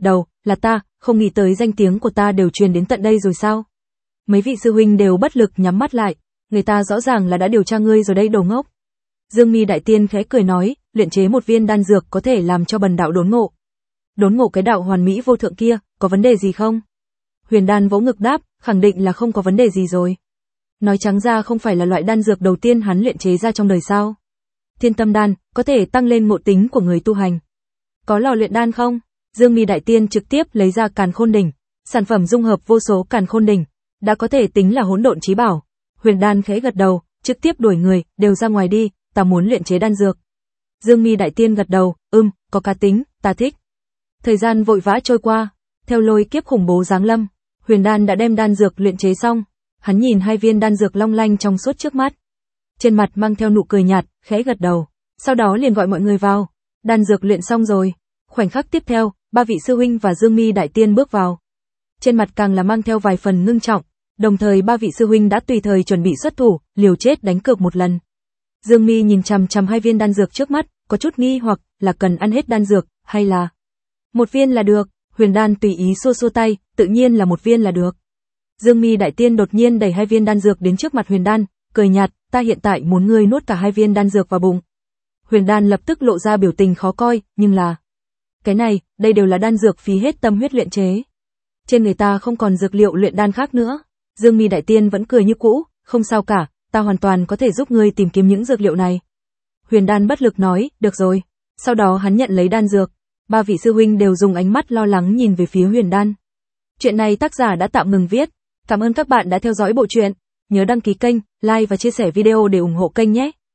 là ta, không nghĩ tới danh tiếng của ta đều truyền đến tận đây rồi sao? Mấy vị sư huynh đều bất lực nhắm mắt lại, người ta rõ ràng là đã điều tra ngươi rồi đây đồ ngốc. Dương Mi Đại Tiên khẽ cười nói, luyện chế một viên đan dược có thể làm cho bần đạo đốn ngộ. Đốn ngộ cái đạo hoàn mỹ vô thượng kia, có vấn đề gì không? Huyền Đan vỗ ngực đáp, khẳng định là không có vấn đề gì rồi. Nói trắng ra không phải là loại đan dược đầu tiên hắn luyện chế ra trong đời sao? Thiên Tâm Đan, có thể tăng lên ngộ tính của người tu hành. Có lò luyện đan không? Dương Mi Đại Tiên trực tiếp lấy ra Càn Khôn Đỉnh, sản phẩm dung hợp vô số Càn Khôn Đỉnh, đã có thể tính là hỗn độn chí bảo. Huyền Đan khẽ gật đầu, trực tiếp đuổi người, đều ra ngoài đi, ta muốn luyện chế đan dược. Dương Mi Đại Tiên gật đầu, ừm, có cá tính, ta thích. Thời gian vội vã trôi qua, theo lôi kiếp khủng bố giáng lâm, Huyền Đan đã đem đan dược luyện chế xong, hắn nhìn hai viên đan dược long lanh trong suốt trước mắt, trên mặt mang theo nụ cười nhạt, khẽ gật đầu, sau đó liền gọi mọi người vào. Đan dược luyện xong rồi, khoảnh khắc tiếp theo, ba vị sư huynh và Dương Mi Đại Tiên bước vào. Trên mặt càng là mang theo vài phần ngưng trọng, đồng thời ba vị sư huynh đã tùy thời chuẩn bị xuất thủ, liều chết đánh cược một lần. Dương Mi nhìn chằm chằm hai viên đan dược trước mắt, có chút nghi hoặc là cần ăn hết đan dược, hay là một viên là được. Huyền Đan tùy ý xua xua tay, tự nhiên là một viên là được. Dương Mi Đại Tiên đột nhiên đẩy hai viên đan dược đến trước mặt Huyền Đan, cười nhạt, ta hiện tại muốn ngươi nuốt cả hai viên đan dược vào bụng. Huyền Đan lập tức lộ ra biểu tình khó coi, nhưng là cái này, đây đều là đan dược phí hết tâm huyết luyện chế. Trên người ta không còn dược liệu luyện đan khác nữa. Dương Mi Đại Tiên vẫn cười như cũ, không sao cả, ta hoàn toàn có thể giúp ngươi tìm kiếm những dược liệu này. Huyền Đan bất lực nói, được rồi. Sau đó hắn nhận lấy đan dược. Ba vị sư huynh đều dùng ánh mắt lo lắng nhìn về phía Huyền Đan. Chuyện này tác giả đã tạm ngừng viết. Cảm ơn các bạn đã theo dõi bộ truyện. Nhớ đăng ký kênh, like và chia sẻ video để ủng hộ kênh nhé.